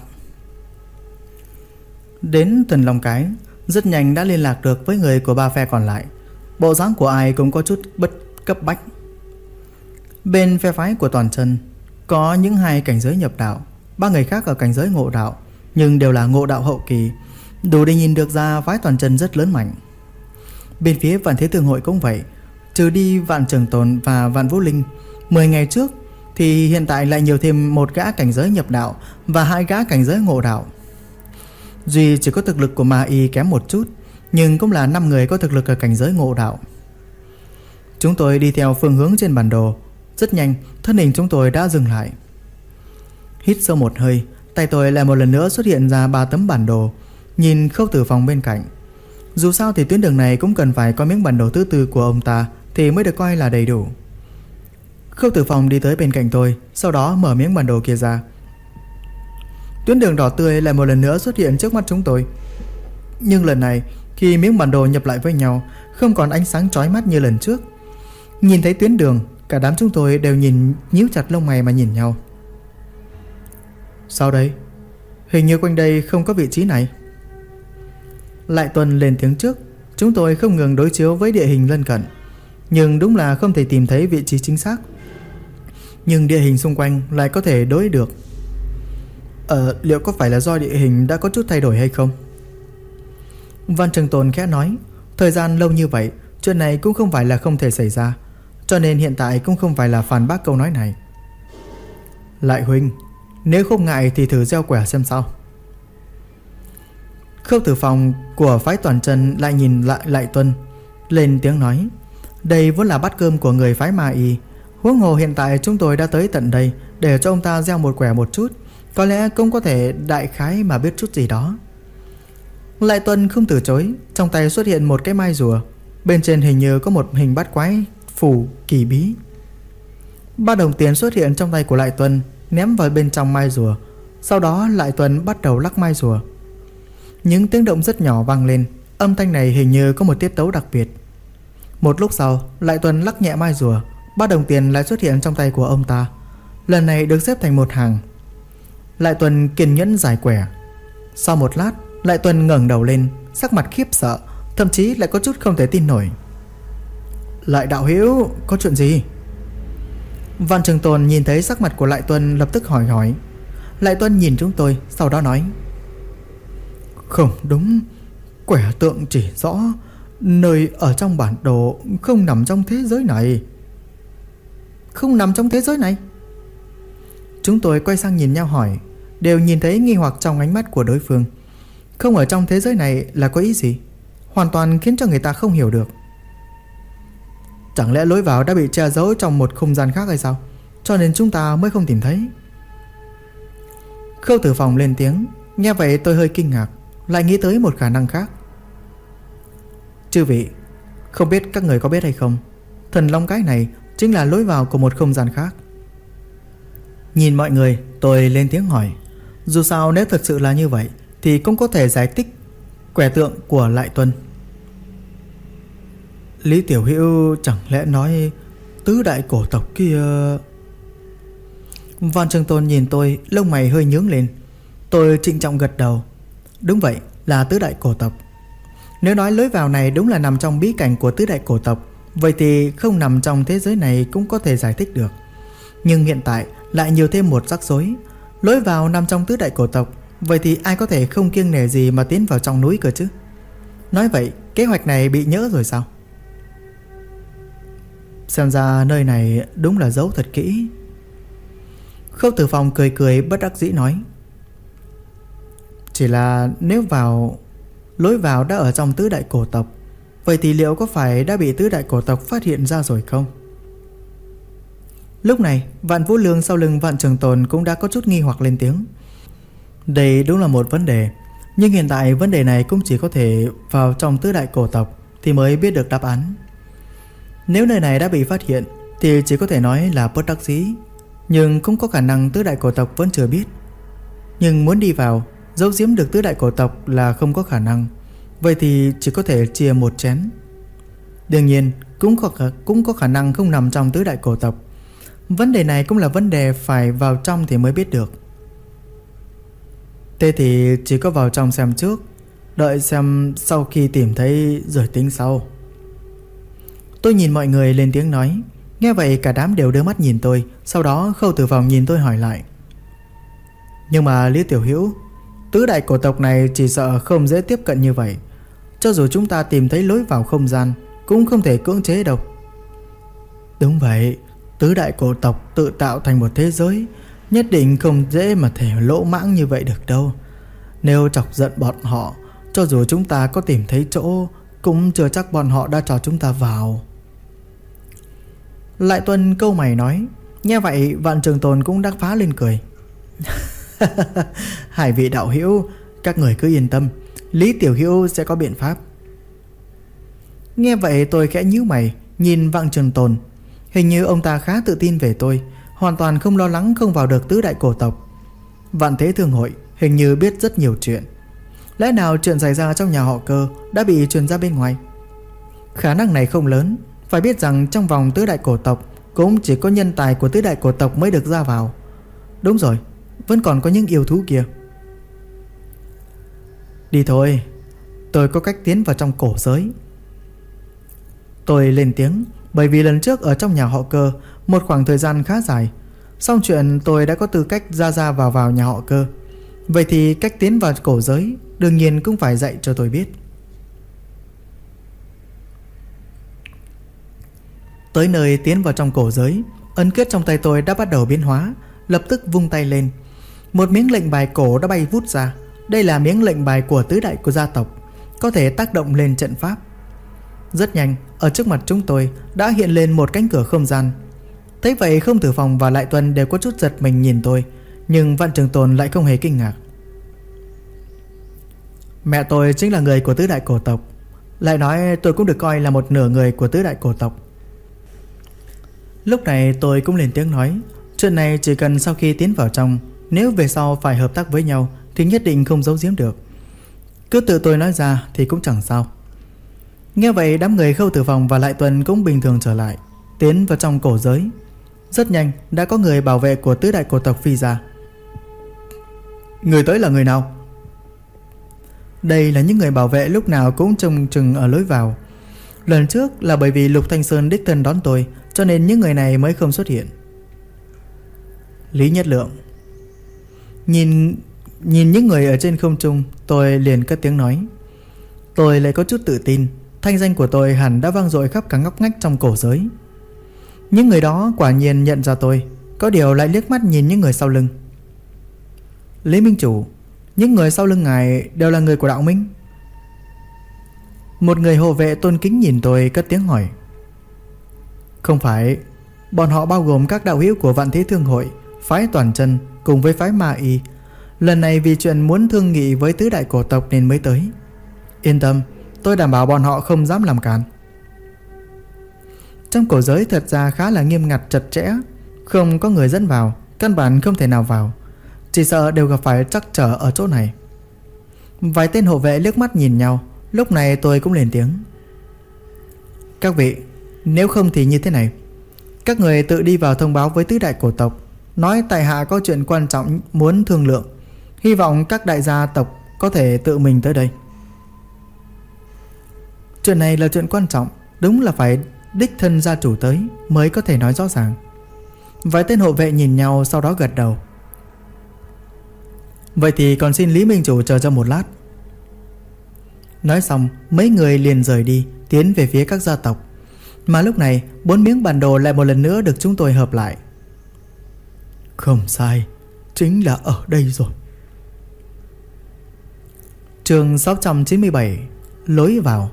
Đến Thần Long Cái, rất nhanh đã liên lạc được với người của 3 phe còn lại. Bộ dáng của ai cũng có chút cấp bách. Bên phe phái của Toàn Chân có những 2 cảnh giới nhập đạo, 3 người khác ở cảnh giới ngộ đạo, nhưng đều là ngộ đạo hậu kỳ, đủ để nhìn được ra phái Toàn Chân rất lớn mạnh. Bên phía Vạn Thế Thương Hội cũng vậy, trừ đi Vạn Trường Tồn và Vạn Vũ Linh 10 ngày trước, thì hiện tại lại nhiều thêm 1 gã cảnh giới nhập đạo và 2 gã cảnh giới ngộ đạo. Duy chỉ có thực lực của Ma Y kém một chút, nhưng cũng là 5 người có thực lực ở cảnh giới ngộ đạo. Chúng tôi đi theo phương hướng trên bản đồ. Rất nhanh, thân hình chúng tôi đã dừng lại. Hít sâu một hơi, tay tôi lại một lần nữa xuất hiện ra 3 tấm bản đồ. Nhìn Khâu Tử Phong bên cạnh. Dù sao thì tuyến đường này cũng cần phải có miếng bản đồ thứ tư của ông ta thì mới được coi là đầy đủ. Khâu Tử Phong đi tới bên cạnh tôi, sau đó mở miếng bản đồ kia ra. Tuyến đường đỏ tươi lại một lần nữa xuất hiện trước mắt chúng tôi. Nhưng lần này, khi miếng bản đồ nhập lại với nhau, không còn ánh sáng chói mắt như lần trước. Nhìn thấy tuyến đường, cả đám chúng tôi đều nhíu chặt lông mày mà nhìn nhau. Sao đây? Hình như quanh đây không có vị trí này. Lại Tuân lên tiếng trước. Chúng tôi không ngừng đối chiếu với địa hình lân cận, nhưng đúng là không thể tìm thấy vị trí chính xác. Nhưng địa hình xung quanh lại có thể đối được. Liệu có phải là do địa hình đã có chút thay đổi hay không? Văn Trường Tồn khẽ nói. Thời gian lâu như vậy, chuyện này cũng không phải là không thể xảy ra, cho nên hiện tại cũng không phải là phản bác câu nói này. Lại huynh, nếu không ngại thì thử gieo quẻ xem sao. Khâu Tử Phong của phái Toàn Chân lại nhìn Lại Tuân, lên tiếng nói. Đây vốn là bát cơm của người phái Ma Y, huống hồ hiện tại chúng tôi đã tới tận đây để cho ông ta gieo một quẻ một chút, có lẽ cũng có thể đại khái mà biết chút gì đó. Lại Tuân không từ chối. Trong tay xuất hiện một cái mai rùa, bên trên hình như có một hình bát quái phù kỳ bí. 3 đồng tiền xuất hiện trong tay của Lại Tuân, ném vào bên trong mai rùa. Sau đó Lại Tuân bắt đầu lắc mai rùa. Những tiếng động rất nhỏ vang lên. Âm thanh này hình như có một tiết tấu đặc biệt. Một lúc sau, Lại Tuân lắc nhẹ mai rùa, 3 đồng tiền lại xuất hiện trong tay của ông ta. Lần này được xếp thành một hàng. Lại Tuân kiên nhẫn giải quẻ. Sau một lát, Lại Tuân ngẩng đầu lên, sắc mặt khiếp sợ, thậm chí lại có chút không thể tin nổi. Lại đạo hữu, có chuyện gì? Văn Trường Tồn nhìn thấy sắc mặt của Lại Tuân lập tức hỏi. Lại Tuân nhìn chúng tôi, sau đó nói. Không đúng, quẻ tượng chỉ rõ nơi ở trong bản đồ không nằm trong thế giới này. Không nằm trong thế giới này? Chúng tôi quay sang nhìn nhau hỏi, đều nhìn thấy nghi hoặc trong ánh mắt của đối phương. Không ở trong thế giới này là có ý gì? Hoàn toàn khiến cho người ta không hiểu được. Chẳng lẽ lối vào đã bị che giấu trong một không gian khác hay sao, cho nên chúng ta mới không tìm thấy? Khâu Tử Phong lên tiếng. Nghe vậy tôi hơi kinh ngạc, lại nghĩ tới một khả năng khác. Chư vị, không biết các người có biết hay không, thần long cái này chính là lối vào của một không gian khác. Nhìn mọi người, tôi lên tiếng hỏi. Dù sao nếu thật sự là như vậy thì cũng có thể giải thích quẻ tượng của Lại Tuân. Lý Tiểu Hữu chẳng lẽ nói tứ đại cổ tộc kia? Văn Trường Tôn nhìn tôi, lông mày hơi nhướng lên. Tôi trịnh trọng gật đầu. Đúng vậy, là tứ đại cổ tộc. Nếu nói lối vào này đúng là nằm trong bí cảnh của tứ đại cổ tộc, vậy thì không nằm trong thế giới này cũng có thể giải thích được. Nhưng hiện tại lại nhiều thêm một rắc rối. Lối vào nằm trong tứ đại cổ tộc, vậy thì ai có thể không kiêng nể gì mà tiến vào trong núi cơ chứ? Nói vậy, kế hoạch này bị nhỡ rồi sao? Xem ra nơi này đúng là giấu thật kỹ. Khâu Tử Phong cười cười bất đắc dĩ nói. Chỉ là nếu lối vào đã ở trong tứ đại cổ tộc, vậy thì liệu có phải đã bị tứ đại cổ tộc phát hiện ra rồi không? Lúc này Vạn Vũ Lương sau lưng Vạn Trường Tồn cũng đã có chút nghi hoặc lên tiếng. Đây đúng là một vấn đề, nhưng hiện tại vấn đề này cũng chỉ có thể vào trong tứ đại cổ tộc thì mới biết được đáp án. Nếu nơi này đã bị phát hiện thì chỉ có thể nói là bất đắc dĩ, nhưng cũng có khả năng tứ đại cổ tộc vẫn chưa biết. Nhưng muốn đi vào giấu giếm được tứ đại cổ tộc là không có khả năng, vậy thì chỉ có thể chia một chén. Đương nhiên cũng có khả năng không nằm trong tứ đại cổ tộc. Vấn đề này cũng là vấn đề phải vào trong thì mới biết được. Thế thì chỉ có vào trong xem trước, đợi xem sau khi tìm thấy rồi tính sau. Tôi nhìn mọi người lên tiếng nói. Nghe vậy cả đám đều đưa mắt nhìn tôi. Sau đó Khâu Tử Phong nhìn tôi hỏi lại. Nhưng mà Lý Tiểu Hữu, tứ đại cổ tộc này chỉ sợ không dễ tiếp cận như vậy. Cho dù chúng ta tìm thấy lối vào không gian cũng không thể cưỡng chế đâu. Đúng vậy, tứ đại cổ tộc tự tạo thành một thế giới, nhất định không dễ mà thể lỗ mãng như vậy được đâu. Nếu chọc giận bọn họ, cho dù chúng ta có tìm thấy chỗ, cũng chưa chắc bọn họ đã cho chúng ta vào. Lại Tuân câu mày nói. Nghe vậy Vạn Trường Tồn cũng đã phá lên cười. Hai vị đạo hữu, các người cứ yên tâm, Lý Tiểu Hữu sẽ có biện pháp. Nghe vậy tôi khẽ nhíu mày, nhìn Vạn Trường Tồn. Hình như ông ta khá tự tin về tôi, hoàn toàn không lo lắng không vào được tứ đại cổ tộc. Vạn Thế Thương Hội hình như biết rất nhiều chuyện. Lẽ nào chuyện xảy ra trong nhà họ Cơ đã bị truyền ra bên ngoài? Khả năng này không lớn. Phải biết rằng trong vòng tứ đại cổ tộc cũng chỉ có nhân tài của tứ đại cổ tộc mới được ra vào. Đúng rồi, vẫn còn có những yêu thú kia. Đi thôi, tôi có cách tiến vào trong cổ giới. Tôi lên tiếng, bởi vì lần trước ở trong nhà họ Cơ một khoảng thời gian khá dài. Xong chuyện tôi đã có tư cách ra vào nhà họ Cơ. Vậy thì cách tiến vào cổ giới đương nhiên cũng phải dạy cho tôi biết. Tới nơi tiến vào trong cổ giới, ấn quyết trong tay tôi đã bắt đầu biến hóa. Lập tức vung tay lên, một miếng lệnh bài cổ đã bay vút ra. Đây là miếng lệnh bài của tứ đại của gia tộc, có thể tác động lên trận pháp. Rất nhanh, ở trước mặt chúng tôi đã hiện lên một cánh cửa không gian. Thấy vậy, Không Tử Phòng và Lại Tuân đều có chút giật mình nhìn tôi, nhưng Vạn Trường Tồn lại không hề kinh ngạc. Mẹ tôi chính là người của tứ đại cổ tộc, lại nói tôi cũng được coi là một nửa người của tứ đại cổ tộc. Lúc này tôi cũng lên tiếng nói, chuyện này chỉ cần sau khi tiến vào trong, nếu về sau phải hợp tác với nhau thì nhất định không giấu giếm được. Cứ tự tôi nói ra thì cũng chẳng sao. Nghe vậy, đám người Khâu Tử Phòng và Lại Tuân cũng bình thường trở lại, tiến vào trong cổ giới. Rất nhanh đã có người bảo vệ của tứ đại cổ tộc phi ra. Người tới là người nào? Đây là những người bảo vệ lúc nào cũng trông chừng ở lối vào. Lần trước là bởi vì Lục Thanh Sơn đích thân đón tôi, cho nên những người này mới không xuất hiện. Lý Nhất Lượng. Nhìn những người ở trên không trung, tôi liền cất tiếng nói. Tôi lại có chút tự tin, thanh danh của tôi hẳn đã vang dội khắp cả ngóc ngách trong cổ giới. Những người đó quả nhiên nhận ra tôi, có điều lại liếc mắt nhìn những người sau lưng. Lý Minh Chủ, những người sau lưng ngài đều là người của Đạo Minh? Một người hộ vệ tôn kính nhìn tôi, cất tiếng hỏi. Không phải, bọn họ bao gồm các đạo hữu của Vạn Thế Thương Hội, phái Toàn Chân cùng với phái Ma Y. Lần này vì chuyện muốn thương nghị với tứ đại cổ tộc nên mới tới. Yên tâm, tôi đảm bảo bọn họ không dám làm cản. Trong cổ giới thật ra khá là nghiêm ngặt chặt chẽ, không có người dẫn vào, căn bản không thể nào vào. Chỉ sợ đều gặp phải trắc trở ở chỗ này. Vài tên hộ vệ liếc mắt nhìn nhau. Lúc này tôi cũng lên tiếng. Các vị, nếu không thì như thế này, các người tự đi vào thông báo với tứ đại cổ tộc, nói tại hạ có chuyện quan trọng muốn thương lượng. Hy vọng các đại gia tộc có thể tự mình tới đây. Chuyện này là chuyện quan trọng, đúng là phải đích thân gia chủ tới mới có thể nói rõ ràng. Vài tên hộ vệ nhìn nhau, sau đó gật đầu. Vậy thì còn xin Lý Minh Chủ chờ cho một lát. Nói xong, mấy người liền rời đi, tiến về phía các gia tộc. Mà lúc này 4 miếng bản đồ lại một lần nữa được chúng tôi hợp lại. Không sai, chính là ở đây rồi. Chương 697, lối vào.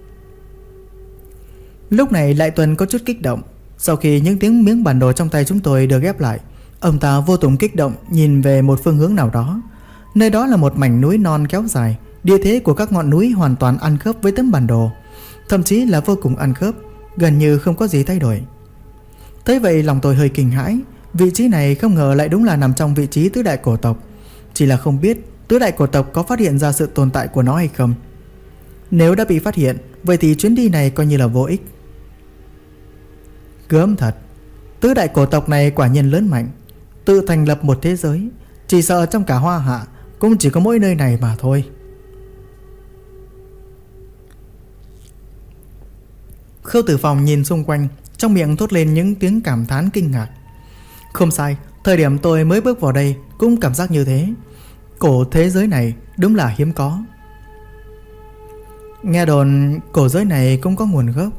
Lúc này Lại Tuần có chút kích động. Sau khi những tiếng miếng bản đồ trong tay chúng tôi được ghép lại, ông ta vô cùng kích động nhìn về một phương hướng nào đó. Nơi đó là một mảnh núi non kéo dài. Địa thế của các ngọn núi hoàn toàn ăn khớp với tấm bản đồ, thậm chí là vô cùng ăn khớp, gần như không có gì thay đổi. Thế vậy lòng tôi hơi kinh hãi. Vị trí này không ngờ lại đúng là nằm trong vị trí tứ đại cổ tộc. Chỉ là không biết tứ đại cổ tộc có phát hiện ra sự tồn tại của nó hay không. Nếu đã bị phát hiện, vậy thì chuyến đi này coi như là vô ích. Gớm thật, tứ đại cổ tộc này quả nhiên lớn mạnh, tự thành lập một thế giới. Chỉ sợ trong cả Hoa Hạ cũng chỉ có mỗi nơi này mà thôi. Khâu Tử Phòng nhìn xung quanh, trong miệng thốt lên những tiếng cảm thán kinh ngạc. Không sai, thời điểm tôi mới bước vào đây cũng cảm giác như thế. Cổ thế giới này đúng là hiếm có. Nghe đồn cổ giới này cũng có nguồn gốc.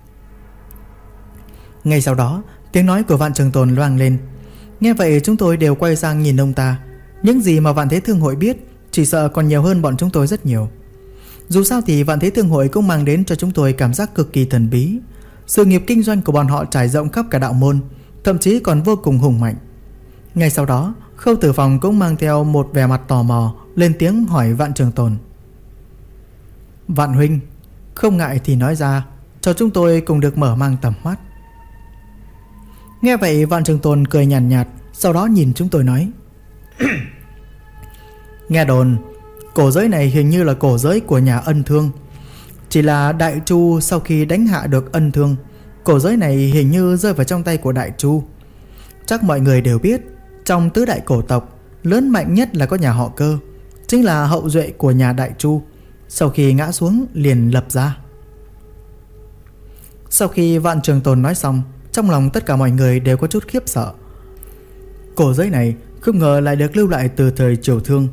Ngay sau đó, tiếng nói của Vạn Trường Tồn loang lên. Nghe vậy chúng tôi đều quay sang nhìn ông ta. Những gì mà Vạn Thế Thương Hội biết chỉ sợ còn nhiều hơn bọn chúng tôi rất nhiều. Dù sao thì Vạn Thế Thương Hội cũng mang đến cho chúng tôi cảm giác cực kỳ thần bí. Sự nghiệp kinh doanh của bọn họ trải rộng khắp cả đạo môn, thậm chí còn vô cùng hùng mạnh. Ngay sau đó, Khâu Tử Phòng cũng mang theo một vẻ mặt tò mò, lên tiếng hỏi Vạn Trường Tồn. Vạn huynh, không ngại thì nói ra, cho chúng tôi cùng được mở mang tầm mắt. Nghe vậy Vạn Trường Tồn cười nhàn nhạt, sau đó nhìn chúng tôi nói. Nghe đồn cổ giới này hình như là cổ giới của nhà Ân Thương. Chỉ là Đại Chu sau khi đánh hạ được Ân Thương, cổ giới này hình như rơi vào trong tay của Đại Chu. Chắc mọi người đều biết, trong tứ đại cổ tộc, lớn mạnh nhất là có nhà họ Cơ, chính là hậu duệ của nhà Đại Chu. sau khi ngã xuống liền lập ra. Sau khi Vạn Trường Tồn nói xong, trong lòng tất cả mọi người đều có chút khiếp sợ. Cổ giới này không ngờ lại được lưu lại từ thời Triều Thương,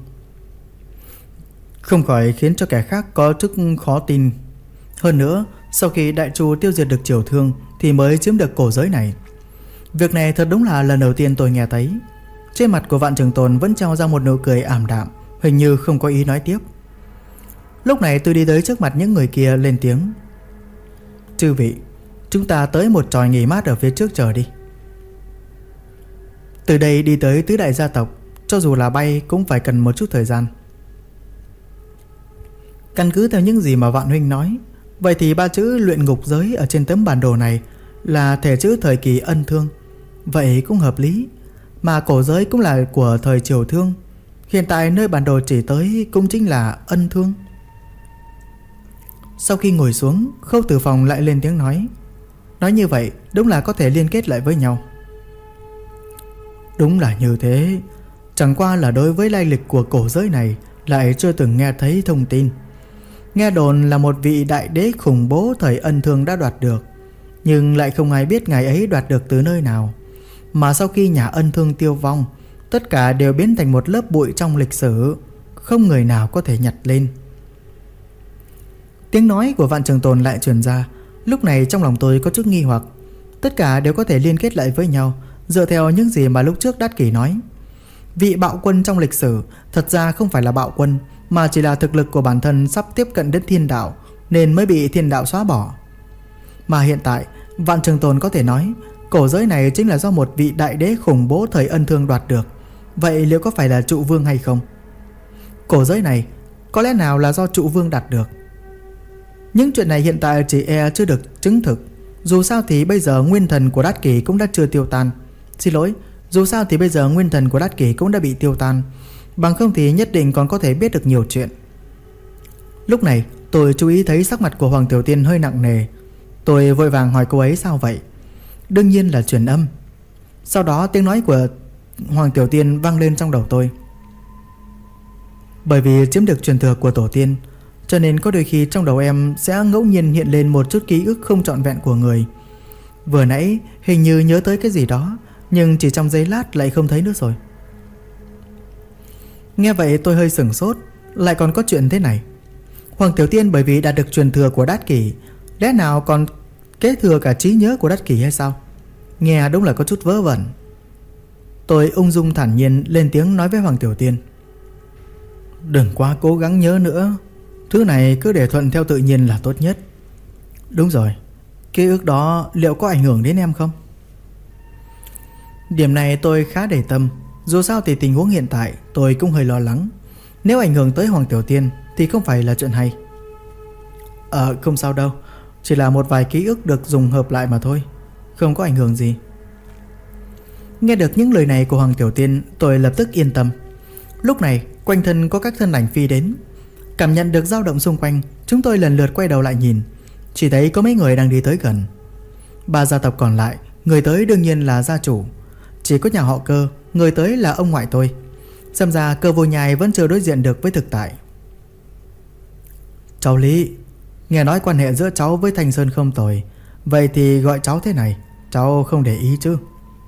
không khỏi khiến cho kẻ khác có chút khó tin. Hơn nữa, sau khi Đại Chu tiêu diệt được Triều Thương thì mới chiếm được cổ giới này. Việc này thật đúng là lần đầu tiên tôi nghe thấy. Trên mặt của Vạn Trường Tồn vẫn treo ra một nụ cười ảm đạm, hình như không có ý nói tiếp. Lúc này tôi đi tới trước mặt những người kia lên tiếng: "Chư vị, chúng ta tới một tròi nghỉ mát ở phía trước chờ đi." Từ đây đi tới tứ đại gia tộc, cho dù là bay cũng phải cần một chút thời gian. Căn cứ theo những gì mà Vạn huynh nói, vậy thì ba chữ luyện ngục giới ở trên tấm bản đồ này là thể chữ thời kỳ Ân Thương. Vậy cũng hợp lý. Mà cổ giới cũng là của thời Triều Thương. Hiện tại nơi bản đồ chỉ tới cũng chính là Ân Thương. Sau khi ngồi xuống, Khâu Tử Phòng lại lên tiếng nói: "Nói như vậy đúng là có thể liên kết lại với nhau." "Đúng là như thế. Chẳng qua là đối với lai lịch của cổ giới này lại chưa từng nghe thấy thông tin. Nghe đồn là một vị đại đế khủng bố thời Ân Thương đã đoạt được, nhưng lại không ai biết ngài ấy đoạt được từ nơi nào. Mà sau khi nhà Ân Thương tiêu vong, tất cả đều biến thành một lớp bụi trong lịch sử, không người nào có thể nhặt lên." Tiếng nói của Vạn Trường Tồn lại truyền ra. Lúc này trong lòng tôi có chút nghi hoặc. Tất cả đều có thể liên kết lại với nhau dựa theo những gì mà lúc trước Đát Kỷ nói. Vị bạo quân trong lịch sử thật ra không phải là bạo quân, mà chỉ là thực lực của bản thân sắp tiếp cận đến thiên đạo nên mới bị thiên đạo xóa bỏ. Mà hiện tại Vạn Trường Tồn có thể nói cổ giới này chính là do một vị đại đế khủng bố thời Ân Thương đoạt được. Vậy liệu có phải là Trụ Vương hay không? Cổ giới này có lẽ nào là do Trụ Vương đạt được? Những chuyện này hiện tại chỉ chưa được chứng thực. Dù sao thì bây giờ nguyên thần của Đát Kỷ cũng đã chưa tiêu tan. Xin lỗi, dù sao thì bây giờ nguyên thần của Đát Kỷ cũng đã bị tiêu tan. Bằng không thì nhất định còn có thể biết được nhiều chuyện. Lúc này tôi chú ý thấy sắc mặt của Hoàng Tiểu Tiên hơi nặng nề. Tôi vội vàng hỏi cô ấy sao vậy. Đương nhiên là truyền âm. Sau đó tiếng nói của Hoàng Tiểu Tiên vang lên trong đầu tôi. Bởi vì chiếm được truyền thừa của tổ tiên, cho nên có đôi khi trong đầu em sẽ ngẫu nhiên hiện lên một chút ký ức không trọn vẹn của người. Vừa nãy hình như nhớ tới cái gì đó, nhưng chỉ trong giây lát lại không thấy nữa rồi. Nghe vậy tôi hơi sửng sốt. Lại còn có chuyện thế này. Hoàng Tiểu Tiên bởi vì đạt được truyền thừa của Đát Kỷ, lẽ nào còn kế thừa cả trí nhớ của Đát Kỷ hay sao? Nghe đúng là có chút vớ vẩn. Tôi ung dung thản nhiên lên tiếng nói với Hoàng Tiểu Tiên: "Đừng quá cố gắng nhớ nữa. Thứ này cứ để thuận theo tự nhiên là tốt nhất." "Đúng rồi, ký ức đó liệu có ảnh hưởng đến em không?" Điểm này tôi khá để tâm. Dù sao thì tình huống hiện tại tôi cũng hơi lo lắng. Nếu ảnh hưởng tới Hoàng Tiểu Tiên thì không phải là chuyện hay. Không sao đâu. Chỉ là một vài ký ức được dùng hợp lại mà thôi, không có ảnh hưởng gì." Nghe được những lời này của Hoàng Tiểu Tiên, tôi lập tức yên tâm. Lúc này quanh thân có các thân ảnh phi đến. Cảm nhận được dao động xung quanh, chúng tôi lần lượt quay đầu lại nhìn. Chỉ thấy có mấy người đang đi tới gần. 3 gia tộc còn lại, người tới đương nhiên là gia chủ. Chỉ có nhà họ Cơ, người tới là ông ngoại tôi. Xem ra Cơ Vô Nhai vẫn chưa đối diện được với thực tại. "Cháu Lý, nghe nói quan hệ giữa cháu với Thanh Sơn không tồi, vậy thì gọi cháu thế này, cháu không để ý chứ?"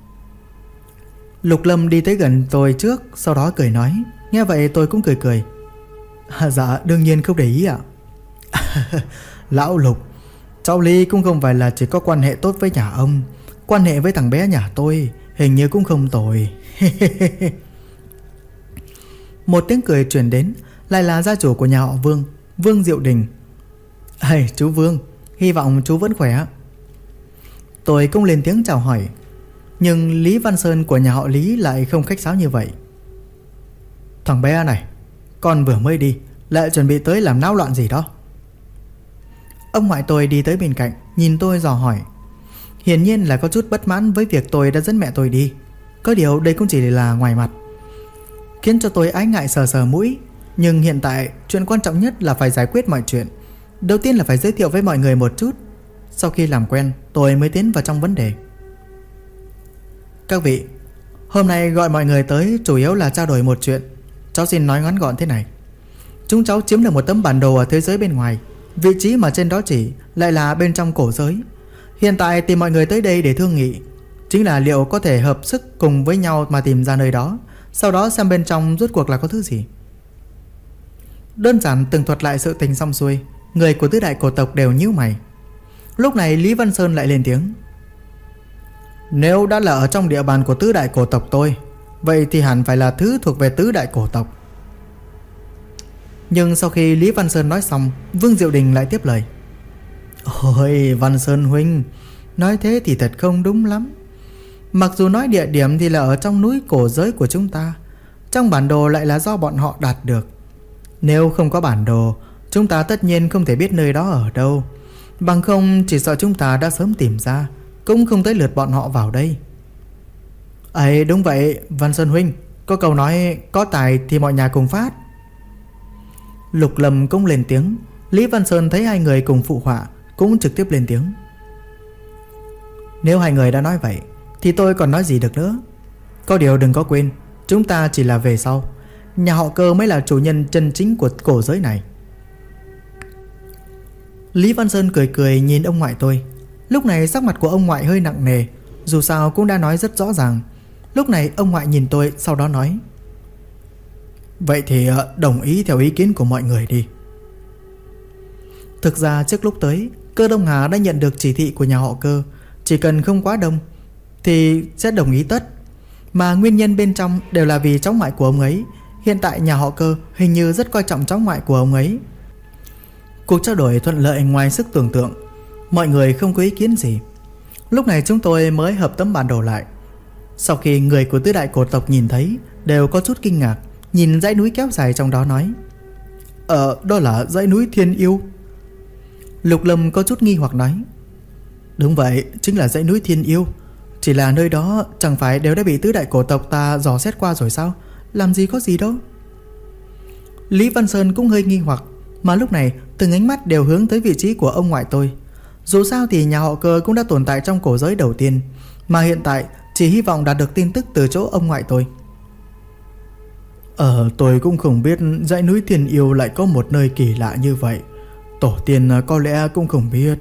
Lục Lâm đi tới gần tôi trước, sau đó cười nói. Nghe vậy tôi cũng cười cười. Dạ đương nhiên không để ý ạ." "Lão Lục, cháu Lý cũng không phải là chỉ có quan hệ tốt với nhà ông, quan hệ với thằng bé nhà tôi hình như cũng không tồi." Một tiếng cười truyền đến, lại là gia chủ của nhà họ Vương, Vương Diệu Đình. Chú Vương, hy vọng chú vẫn khỏe." Tôi cũng lên tiếng chào hỏi. Nhưng Lý Văn Sơn của nhà họ Lý lại không khách sáo như vậy. "Thằng bé này, con vừa mới đi lại chuẩn bị tới làm náo loạn gì đó?" Ông ngoại tôi đi tới bên cạnh, nhìn tôi dò hỏi. Hiển nhiên là có chút bất mãn với việc tôi đã dẫn mẹ tôi đi. Có điều đây cũng chỉ là ngoài mặt, khiến cho tôi ái ngại sờ sờ mũi. Nhưng hiện tại chuyện quan trọng nhất là phải giải quyết mọi chuyện. Đầu tiên là phải giới thiệu với mọi người một chút. Sau khi làm quen, tôi mới tiến vào trong vấn đề. "Các vị, hôm nay gọi mọi người tới chủ yếu là trao đổi một chuyện. Cháu xin nói ngắn gọn thế này. chúng cháu chiếm được một tấm bản đồ ở thế giới bên ngoài. Vị trí mà trên đó chỉ lại là bên trong cổ giới. Hiện tại tìm mọi người tới đây để thương nghị, chính là liệu có thể hợp sức cùng với nhau mà tìm ra nơi đó, sau đó xem bên trong rốt cuộc là có thứ gì. Đơn giản tường thuật lại sự tình xong xuôi, người của tứ đại cổ tộc đều nhíu mày. Lúc này Lý Văn Sơn lại lên tiếng: nếu đã là ở trong địa bàn của tứ đại cổ tộc tôi, vậy thì hẳn phải là thứ thuộc về tứ đại cổ tộc. Nhưng sau khi Lý Văn Sơn nói xong, Vương Diệu Đình lại tiếp lời: ôi Văn Sơn huynh, nói thế thì thật không đúng lắm. Mặc dù nói địa điểm thì là ở trong núi cổ giới của chúng ta, trong bản đồ lại là do bọn họ đạt được. Nếu không có bản đồ, chúng ta tất nhiên không thể biết nơi đó ở đâu. Bằng không chỉ sợ chúng ta đã sớm tìm ra, cũng không tới lượt bọn họ vào đây. Ấy đúng vậy Văn Sơn huynh, có câu nói có tài thì mọi nhà cùng phát. Lục Lâm cũng lên tiếng. Lý Văn Sơn thấy hai người cùng phụ họa, cũng trực tiếp lên tiếng: nếu hai người đã nói vậy thì tôi còn nói gì được nữa. Có điều đừng có quên, chúng ta chỉ là về sau, nhà họ Cơ mới là chủ nhân chân chính của cổ giới này. Lý Văn Sơn cười cười nhìn ông ngoại tôi. Lúc này sắc mặt của ông ngoại hơi nặng nề, dù sao cũng đã nói rất rõ ràng. Lúc này ông ngoại nhìn tôi, sau đó nói: vậy thì đồng ý theo ý kiến của mọi người đi. Thực ra trước lúc tới, Cơ Đông Hà đã nhận được chỉ thị của nhà họ Cơ, chỉ cần không quá đông thì sẽ đồng ý tất. Mà nguyên nhân bên trong đều là vì cháu ngoại của ông ấy. Hiện tại nhà họ Cơ hình như rất coi trọng cháu ngoại của ông ấy. Cuộc trao đổi thuận lợi ngoài sức tưởng tượng, mọi người không có ý kiến gì. Lúc này chúng tôi mới hợp tấm bản đồ lại. Sau khi người của tứ đại cổ tộc nhìn thấy, đều có chút kinh ngạc, nhìn dãy núi kéo dài trong đó nói: đó là dãy núi Thiên Yêu. Lục Lâm có chút nghi hoặc nói: đúng vậy, chính là dãy núi Thiên Yêu. Chỉ là nơi đó chẳng phải đều đã bị tứ đại cổ tộc ta dò xét qua rồi sao? Làm gì có gì đâu. Lý Văn Sơn cũng hơi nghi hoặc, mà lúc này từng ánh mắt đều hướng tới vị trí của ông ngoại tôi. Dù sao thì nhà họ Cơ cũng đã tồn tại trong cổ giới đầu tiên, mà hiện tại chỉ hy vọng đạt được tin tức từ chỗ ông ngoại tôi. Tôi cũng không biết dãy núi Thiên Yêu lại có một nơi kỳ lạ như vậy. Tổ tiên có lẽ cũng không biết.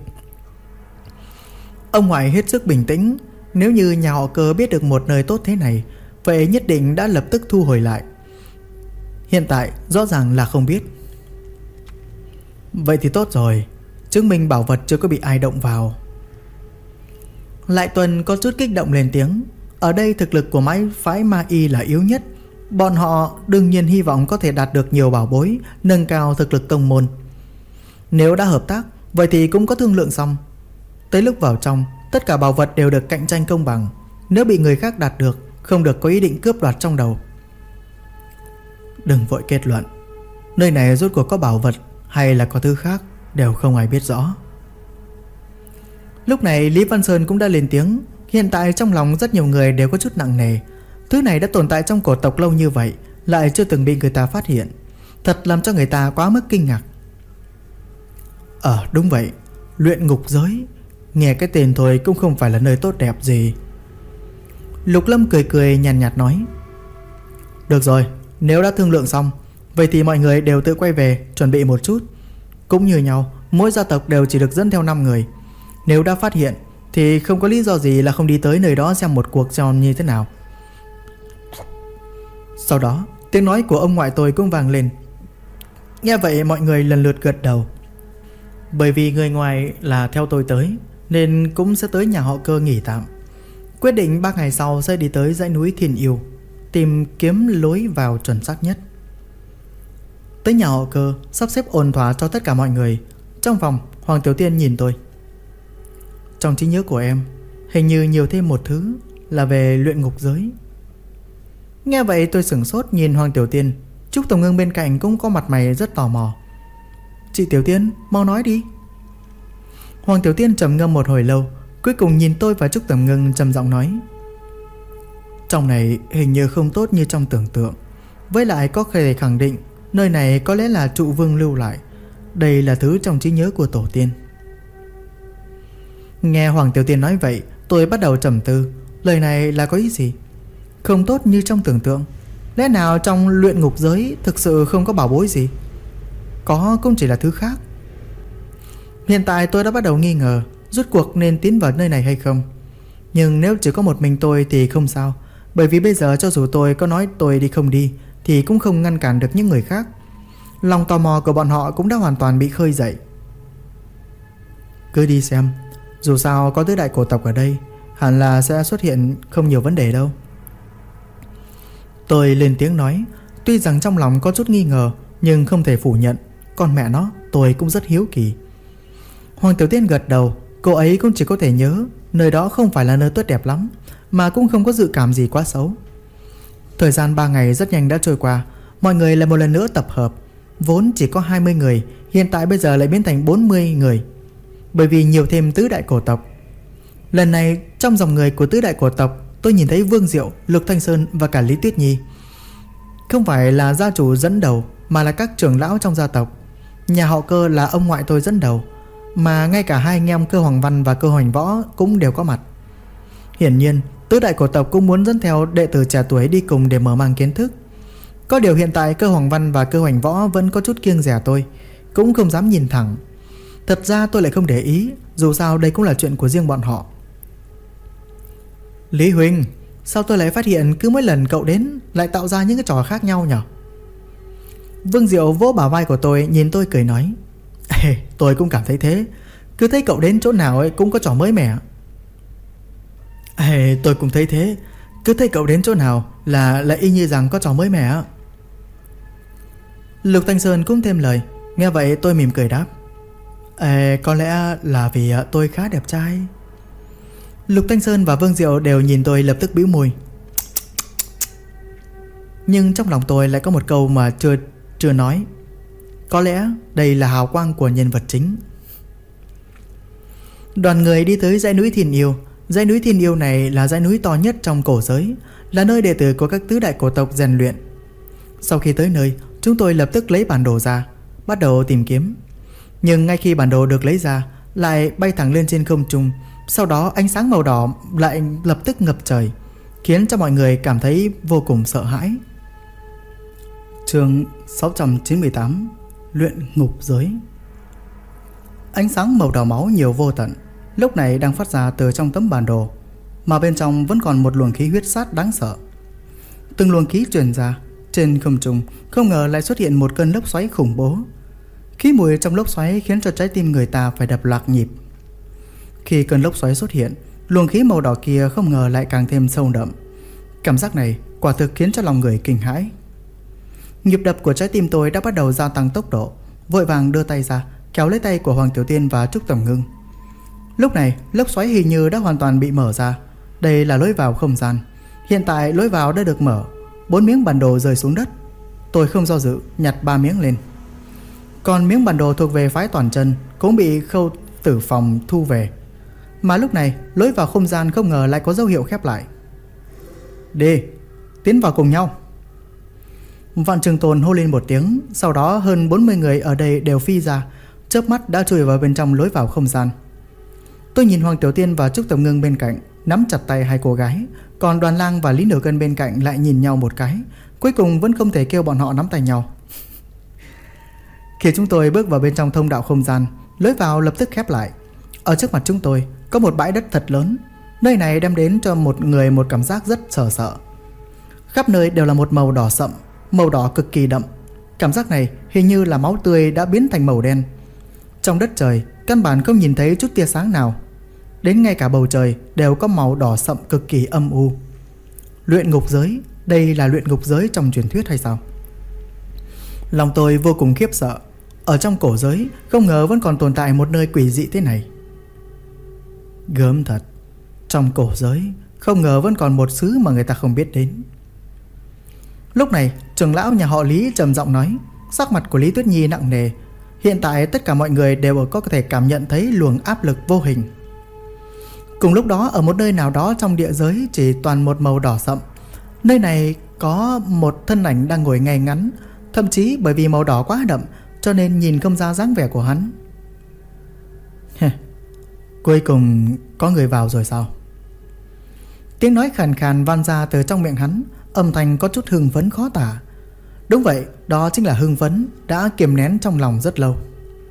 Ông ngoại hết sức bình tĩnh. Nếu như nhà họ Cơ biết được một nơi tốt thế này, vậy nhất định đã lập tức thu hồi lại. Hiện tại rõ ràng là không biết. Vậy thì tốt rồi, chứng minh bảo vật chưa có bị ai động vào. Lại Tuần có chút kích động lên tiếng. Ở đây thực lực của phái Ma Y là yếu nhất. Bọn họ đương nhiên hy vọng có thể đạt được nhiều bảo bối, nâng cao thực lực tông môn. Nếu đã hợp tác, vậy thì cũng có thương lượng xong. Tới lúc vào trong, tất cả bảo vật đều được cạnh tranh công bằng. Nếu bị người khác đạt được, không được có ý định cướp đoạt trong đầu. Đừng vội kết luận. Nơi này rốt cuộc có bảo vật hay là có thứ khác, đều không ai biết rõ. Lúc này Lý Văn Sơn cũng đã lên tiếng. Hiện tại trong lòng rất nhiều người đều có chút nặng nề. Thứ này đã tồn tại trong cổ tộc lâu như vậy, lại chưa từng bị người ta phát hiện, thật làm cho người ta quá mức kinh ngạc. Đúng vậy, luyện ngục giới, nghe cái tên thôi cũng không phải là nơi tốt đẹp gì. Lục Lâm cười cười nhàn nhạt nói: được rồi, nếu đã thương lượng xong, vậy thì mọi người đều tự quay về chuẩn bị một chút. Cũng như nhau, mỗi gia tộc đều chỉ được dẫn theo 5 người. Nếu đã phát hiện thì không có lý do gì là không đi tới nơi đó xem một cuộc tròn như thế nào. Sau đó tiếng nói của ông ngoại tôi cũng vang lên. Nghe vậy mọi người lần lượt gật đầu. Bởi vì người ngoài là theo tôi tới, nên cũng sẽ tới nhà họ Cơ nghỉ tạm. Quyết định 3 ngày sau sẽ đi tới dãy núi Thiên Yêu, tìm kiếm lối vào chuẩn xác nhất. Tới nhà họ Cơ, sắp xếp ổn thỏa cho tất cả mọi người. Trong phòng, Hoàng Tiểu Tiên nhìn tôi. Trong trí nhớ của em, hình như nhiều thêm một thứ là về luyện ngục giới. Nghe vậy tôi sửng sốt nhìn Hoàng Tiểu Tiên. Trúc Tổng Ngưng bên cạnh cũng có mặt mày rất tò mò. Chị Tiểu Tiên, mau nói đi. Hoàng Tiểu Tiên trầm ngâm một hồi lâu, cuối cùng nhìn tôi và Trúc Tổng Ngưng trầm giọng nói: trong này hình như không tốt như trong tưởng tượng. Với lại có thể khẳng định nơi này có lẽ là trụ vương lưu lại. Đây là thứ trong trí nhớ của tổ tiên. Nghe Hoàng Tiểu Tiên nói vậy, tôi bắt đầu trầm tư. Lời này là có ý gì? Không tốt như trong tưởng tượng? Lẽ nào trong luyện ngục giới thực sự không có bảo bối gì? có cũng chỉ là thứ khác. Hiện tại tôi đã bắt đầu nghi ngờ rốt cuộc nên tiến vào nơi này hay không. Nhưng nếu chỉ có một mình tôi thì không sao, bởi vì bây giờ cho dù tôi có nói tôi đi không đi thì cũng không ngăn cản được những người khác. Lòng tò mò của bọn họ cũng đã hoàn toàn bị khơi dậy. Cứ đi xem, dù sao có tứ đại cổ tộc ở đây, hẳn là sẽ xuất hiện không nhiều vấn đề đâu. Tôi lên tiếng nói, tuy rằng trong lòng có chút nghi ngờ nhưng không thể phủ nhận. Còn mẹ nó, tôi cũng rất hiếu kỳ. Hoàng Tiểu Tiên gật đầu. Cô ấy cũng chỉ có thể nhớ nơi đó không phải là nơi tốt đẹp lắm, mà cũng không có dự cảm gì quá xấu. Thời gian 3 ngày rất nhanh đã trôi qua. Mọi người lại một lần nữa tập hợp. Vốn chỉ có 20 người, hiện tại bây giờ lại biến thành 40 người, bởi vì nhiều thêm tứ đại cổ tộc. Lần này trong dòng người của tứ đại cổ tộc, tôi nhìn thấy Vương Diệu, Lục Thanh Sơn và cả Lý Tuyết Nhi. Không phải là gia chủ dẫn đầu, mà là các trưởng lão trong gia tộc. Nhà họ Cơ là ông ngoại tôi dẫn đầu, mà ngay cả hai anh em Cơ Hoàng Văn và Cơ Hoành Võ cũng đều có mặt. Hiển nhiên tứ đại cổ tộc cũng muốn dẫn theo đệ tử trẻ tuổi đi cùng để mở mang kiến thức. Có điều hiện tại Cơ Hoàng Văn và Cơ Hoành Võ vẫn có chút kiêng dè tôi, cũng không dám nhìn thẳng. Thật ra tôi lại không để ý, dù sao đây cũng là chuyện của riêng bọn họ. Lý Huynh, sao tôi lại phát hiện cứ mỗi lần cậu đến lại tạo ra những cái trò khác nhau nhỉ? Vương Diệu vỗ bả vai của tôi, nhìn tôi cười nói, tôi cũng cảm thấy thế. Cứ thấy cậu đến chỗ nào ấy cũng có trò mới mẻ. Tôi cũng thấy thế. Cứ thấy cậu đến chỗ nào là lại y như rằng có trò mới mẻ. Lục Thanh Sơn cũng thêm lời. Nghe vậy tôi mỉm cười đáp, có lẽ là vì tôi khá đẹp trai. Lục Thanh Sơn và Vương Diệu đều nhìn tôi lập tức bĩu môi. Nhưng trong lòng tôi lại có một câu mà chưa nói. Có lẽ đây là hào quang của nhân vật chính. Đoàn người đi tới dãy núi Thiên Yêu. Dãy núi Thiên Yêu này là dãy núi to nhất trong cổ giới, là nơi đệ tử của các tứ đại cổ tộc rèn luyện. Sau khi tới nơi, chúng tôi lập tức lấy bản đồ ra, bắt đầu tìm kiếm. Nhưng ngay khi bản đồ được lấy ra, lại bay thẳng lên trên không trung. Sau đó ánh sáng màu đỏ lại lập tức ngập trời, khiến cho mọi người cảm thấy vô cùng sợ hãi. Chương 698: Luyện ngục giới. Ánh sáng màu đỏ máu nhiều vô tận lúc này đang phát ra từ trong tấm bản đồ, mà bên trong vẫn còn một luồng khí huyết sát đáng sợ. Từng luồng khí truyền ra trên không trung, không ngờ lại xuất hiện một cơn lốc xoáy khủng bố. Khí mùi trong lốc xoáy khiến cho trái tim người ta phải đập loạn nhịp. Khi cơn lốc xoáy xuất hiện, luồng khí màu đỏ kia không ngờ lại càng thêm sâu đậm. Cảm giác này quả thực khiến cho lòng người kinh hãi. Nhịp đập của trái tim tôi đã bắt đầu gia tăng tốc độ, vội vàng đưa tay ra kéo lấy tay của Hoàng Tiểu Tiên và Trúc Tầm Ngưng. Lúc này lốc xoáy hình như đã hoàn toàn bị mở ra. Đây là lối vào không gian. Hiện tại lối vào đã được mở. 4 miếng bản đồ rơi xuống đất. Tôi không do dự nhặt 3 miếng lên. Còn miếng bản đồ thuộc về phái Toàn Chân cũng bị Khâu Tử Phòng thu về. Mà lúc này lối vào không gian không ngờ lại có dấu hiệu khép lại. Đi, tiến vào cùng nhau. Vạn Trường Tồn hô lên một tiếng. Sau đó hơn 40 người ở đây đều phi ra, chớp mắt đã chui vào bên trong lối vào không gian. Tôi nhìn Hoàng Tiểu Tiên và Trúc Tầm Ngưng bên cạnh nắm chặt tay hai cô gái, còn Đoàn Lang và Lý Nửa Cân bên cạnh lại nhìn nhau một cái, cuối cùng vẫn không thể kêu bọn họ nắm tay nhau. Khi chúng tôi bước vào bên trong thông đạo không gian, lối vào lập tức khép lại. Ở trước mặt chúng tôi có một bãi đất thật lớn. Nơi này đem đến cho một người một cảm giác rất sợ. Khắp nơi đều là một màu đỏ sậm, màu đỏ cực kỳ đậm. Cảm giác này hình như là máu tươi đã biến thành màu đen. Trong đất trời căn bản không nhìn thấy chút tia sáng nào. Đến ngay cả bầu trời đều có màu đỏ sậm cực kỳ âm u. Luyện ngục giới, đây là luyện ngục giới trong truyền thuyết hay sao? Lòng tôi vô cùng khiếp sợ. Ở trong cổ giới không ngờ vẫn còn tồn tại một nơi quỷ dị thế này. Gớm thật. Trong cổ giới không ngờ vẫn còn một xứ mà người ta không biết đến. Lúc này trưởng lão nhà họ Lý trầm giọng nói. Sắc mặt của Lý Tuyết Nhi nặng nề. Hiện tại tất cả mọi người đều có thể cảm nhận thấy luồng áp lực vô hình. Cùng lúc đó ở một nơi nào đó trong địa giới chỉ toàn một màu đỏ sậm. Nơi này có một thân ảnh đang ngồi ngay ngắn. Thậm chí bởi vì màu đỏ quá đậm cho nên nhìn không ra dáng vẻ của hắn. Cuối cùng có người vào rồi sao? Tiếng nói khàn khàn vang ra từ trong miệng hắn, âm thanh có chút hưng phấn khó tả. Đúng vậy, đó chính là hưng phấn đã kiềm nén trong lòng rất lâu.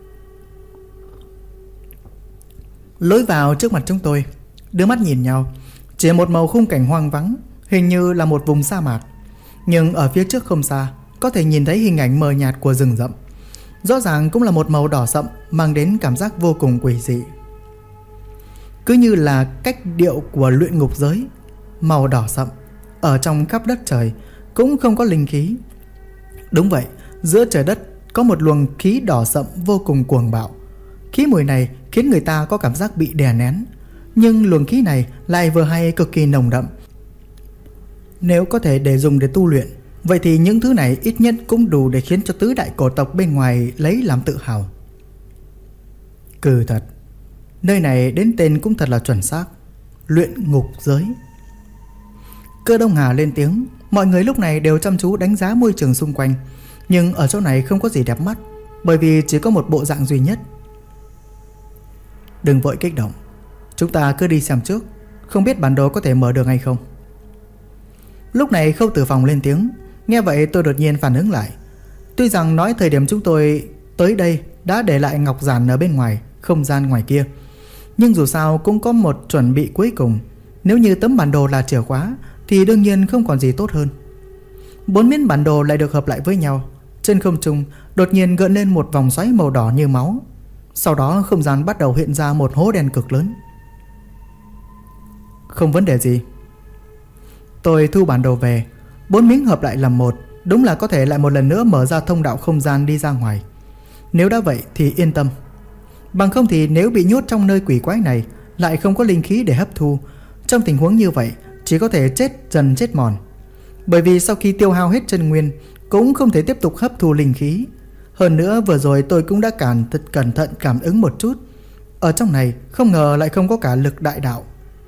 Lối vào trước mặt chúng tôi, đưa mắt nhìn nhau, chỉ một màu khung cảnh hoang vắng, hình như là một vùng sa mạc. Nhưng ở phía trước không xa, có thể nhìn thấy hình ảnh mờ nhạt của rừng rậm. Rõ ràng cũng là một màu đỏ sậm, mang đến cảm giác vô cùng quỷ dị. Cứ như là cách điệu của luyện ngục giới. Màu đỏ sậm, ở trong khắp đất trời, cũng không có linh khí. Đúng vậy, giữa trời đất có một luồng khí đỏ sậm vô cùng cuồng bạo. Khí mùi này khiến người ta có cảm giác bị đè nén, nhưng luồng khí này lại vừa hay cực kỳ nồng đậm. Nếu có thể để dùng để tu luyện, vậy thì những thứ này ít nhất cũng đủ để khiến cho tứ đại cổ tộc bên ngoài lấy làm tự hào. Cừ thật, nơi này đến tên cũng thật là chuẩn xác, luyện ngục giới. Cơ Đông Hà lên tiếng. Mọi người lúc này đều chăm chú đánh giá môi trường xung quanh, nhưng ở chỗ này không có gì đẹp mắt, bởi vì chỉ có một bộ dạng duy nhất. Đừng vội kích động, chúng ta cứ đi xem trước, không biết bản đồ có thể mở được hay không. Lúc này Khâu Tử Phòng lên tiếng. Nghe vậy tôi đột nhiên phản ứng lại. Tuy rằng nói thời điểm chúng tôi tới đây đã để lại ngọc giản ở bên ngoài không gian ngoài kia, nhưng dù sao cũng có một chuẩn bị cuối cùng. Nếu như tấm bản đồ là chìa khóa thì đương nhiên không còn gì tốt hơn. 4 miếng bản đồ lại được hợp lại với nhau. Trên không trung đột nhiên gợn lên một vòng xoáy màu đỏ như máu. Sau đó không gian bắt đầu hiện ra một hố đen cực lớn. Không vấn đề gì. Tôi thu bản đồ về. 4 miếng hợp lại làm một, đúng là có thể lại một lần nữa mở ra thông đạo không gian đi ra ngoài. Nếu đã vậy thì yên tâm. Bằng không thì nếu bị nhốt trong nơi quỷ quái này, lại không có linh khí để hấp thu, trong tình huống như vậy chỉ có thể chết dần chết mòn. Bởi vì sau khi tiêu hao hết chân nguyên cũng không thể tiếp tục hấp thu linh khí. Hơn nữa vừa rồi tôi cũng đã cẩn thận cảm ứng một chút. Ở trong này không ngờ lại không có cả lực đại đạo.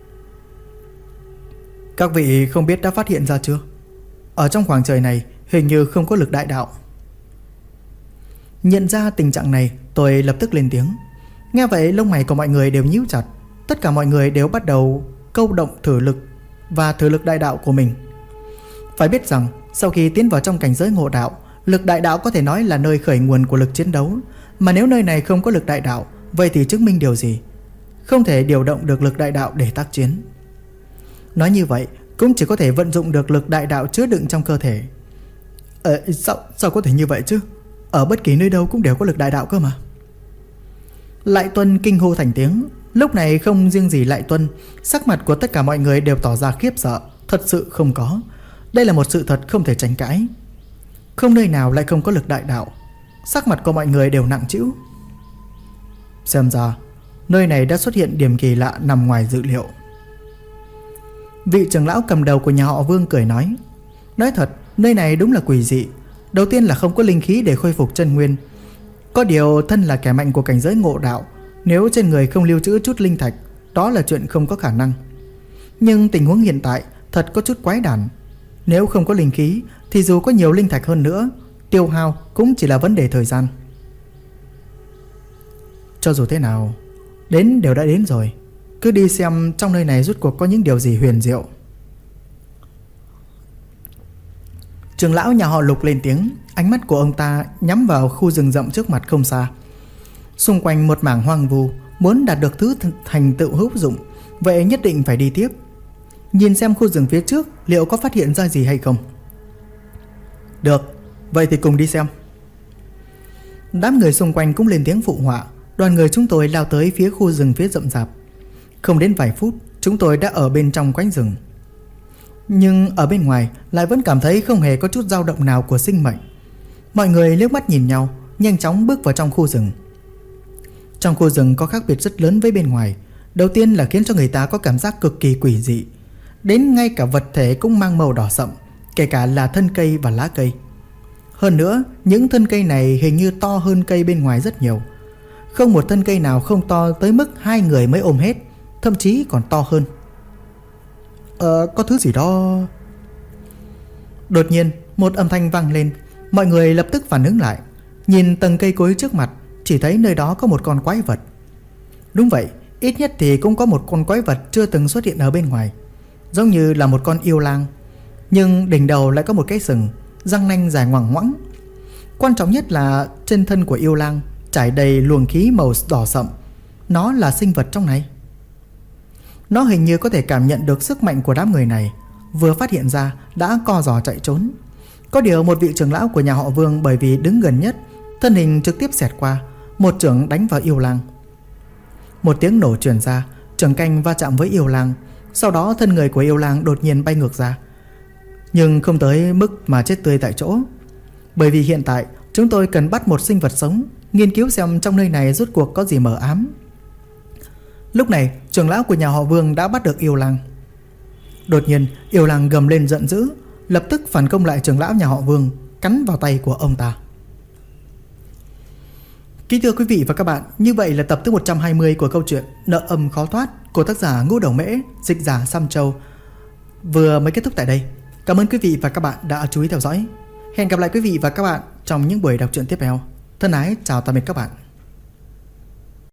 Các vị không biết đã phát hiện ra chưa? Ở trong khoảng trời này hình như không có lực đại đạo. Nhận ra tình trạng này, tôi lập tức lên tiếng. Nghe vậy lông mày của mọi người đều nhíu chặt. Tất cả mọi người đều bắt đầu câu động thử lực và thử lực đại đạo của mình. Phải biết rằng sau khi tiến vào trong cảnh giới ngộ đạo, lực đại đạo có thể nói là nơi khởi nguồn của lực chiến đấu. Mà nếu nơi này không có lực đại đạo, vậy thì chứng minh điều gì? Không thể điều động được lực đại đạo để tác chiến. Nói như vậy cũng chỉ có thể vận dụng được lực đại đạo chứa đựng trong cơ thể. Sao có thể như vậy chứ? Ở bất kỳ nơi đâu cũng đều có lực đại đạo cơ mà. Lại Tuân kinh hô thành tiếng. Lúc này không riêng gì Lại Tuân, sắc mặt của tất cả mọi người đều tỏ ra khiếp sợ. Thật sự không có. Đây là một sự thật không thể tránh cãi. Không nơi nào lại không có lực đại đạo. Sắc mặt của mọi người đều nặng trĩu. Xem ra nơi này đã xuất hiện điểm kỳ lạ nằm ngoài dự liệu. Vị trưởng lão cầm đầu của nhà họ Vương cười nói. Nói thật, nơi này đúng là quỷ dị. Đầu tiên là không có linh khí để khôi phục chân nguyên. Có điều thân là kẻ mạnh của cảnh giới ngộ đạo, nếu trên người không lưu trữ chút linh thạch, đó là chuyện không có khả năng. Nhưng tình huống hiện tại thật có chút quái đản. Nếu không có linh khí thì dù có nhiều linh thạch hơn nữa, tiêu hao cũng chỉ là vấn đề thời gian. Cho dù thế nào, đến đều đã đến rồi, cứ đi xem trong nơi này rốt cuộc có những điều gì huyền diệu. Trưởng lão nhà họ Lục lên tiếng. Ánh mắt của ông ta nhắm vào khu rừng rậm trước mặt không xa. Xung quanh một mảng hoang vu. Muốn đạt được thứ thành tựu hữu dụng, vậy nhất định phải đi tiếp. Nhìn xem khu rừng phía trước liệu có phát hiện ra gì hay không. Được, vậy thì cùng đi xem. Đám người xung quanh cũng lên tiếng phụ họa. Đoàn người chúng tôi lao tới phía khu rừng phía rậm rạp. Không đến vài phút, chúng tôi đã ở bên trong cánh rừng. Nhưng ở bên ngoài lại vẫn cảm thấy không hề có chút dao động nào của sinh mệnh. Mọi người liếc mắt nhìn nhau, nhanh chóng bước vào trong khu rừng. Trong khu rừng có khác biệt rất lớn với bên ngoài. Đầu tiên là khiến cho người ta có cảm giác cực kỳ quỷ dị. Đến ngay cả vật thể cũng mang màu đỏ sậm, kể cả là thân cây và lá cây. Hơn nữa, những thân cây này hình như to hơn cây bên ngoài rất nhiều. Không một thân cây nào không to tới mức 2 người mới ôm hết, thậm chí còn to hơn. Có thứ gì đó. Đột nhiên một âm thanh vang lên. Mọi người lập tức phản ứng lại. Nhìn tầng cây cối trước mặt, chỉ thấy nơi đó có một con quái vật. Đúng vậy, ít nhất thì cũng có một con quái vật chưa từng xuất hiện ở bên ngoài. Giống như là một con yêu lang, nhưng đỉnh đầu lại có một cái sừng, răng nanh dài ngoằng ngoẵng. Quan trọng nhất là trên thân của yêu lang trải đầy luồng khí màu đỏ sậm. Nó là sinh vật trong này. Nó hình như có thể cảm nhận được sức mạnh của đám người này, vừa phát hiện ra đã co giò chạy trốn. Có điều một vị trưởng lão của nhà họ Vương bởi vì đứng gần nhất, thân hình trực tiếp xẹt qua, một chưởng đánh vào yêu lang. Một tiếng nổ truyền ra, trường canh va chạm với yêu lang. Sau đó thân người của yêu lang đột nhiên bay ngược ra, nhưng không tới mức mà chết tươi tại chỗ. Bởi vì hiện tại chúng tôi cần bắt một sinh vật sống, nghiên cứu xem trong nơi này rốt cuộc có gì mờ ám. Lúc này trưởng lão của nhà họ Vương đã bắt được yêu lang. Đột nhiên yêu lang gầm lên giận dữ, lập tức phản công lại trưởng lão nhà họ Vương, cắn vào tay của ông ta. Kính thưa quý vị và các bạn, như vậy là tập thứ 120 của câu chuyện Nợ Âm Khó Thoát của tác giả Ngũ Đầu Mễ, dịch giả Sam Châu vừa mới kết thúc tại đây. Cảm ơn quý vị và các bạn đã chú ý theo dõi. Hẹn gặp lại quý vị và các bạn trong những buổi đọc truyện tiếp theo. Thân ái chào tạm biệt các bạn.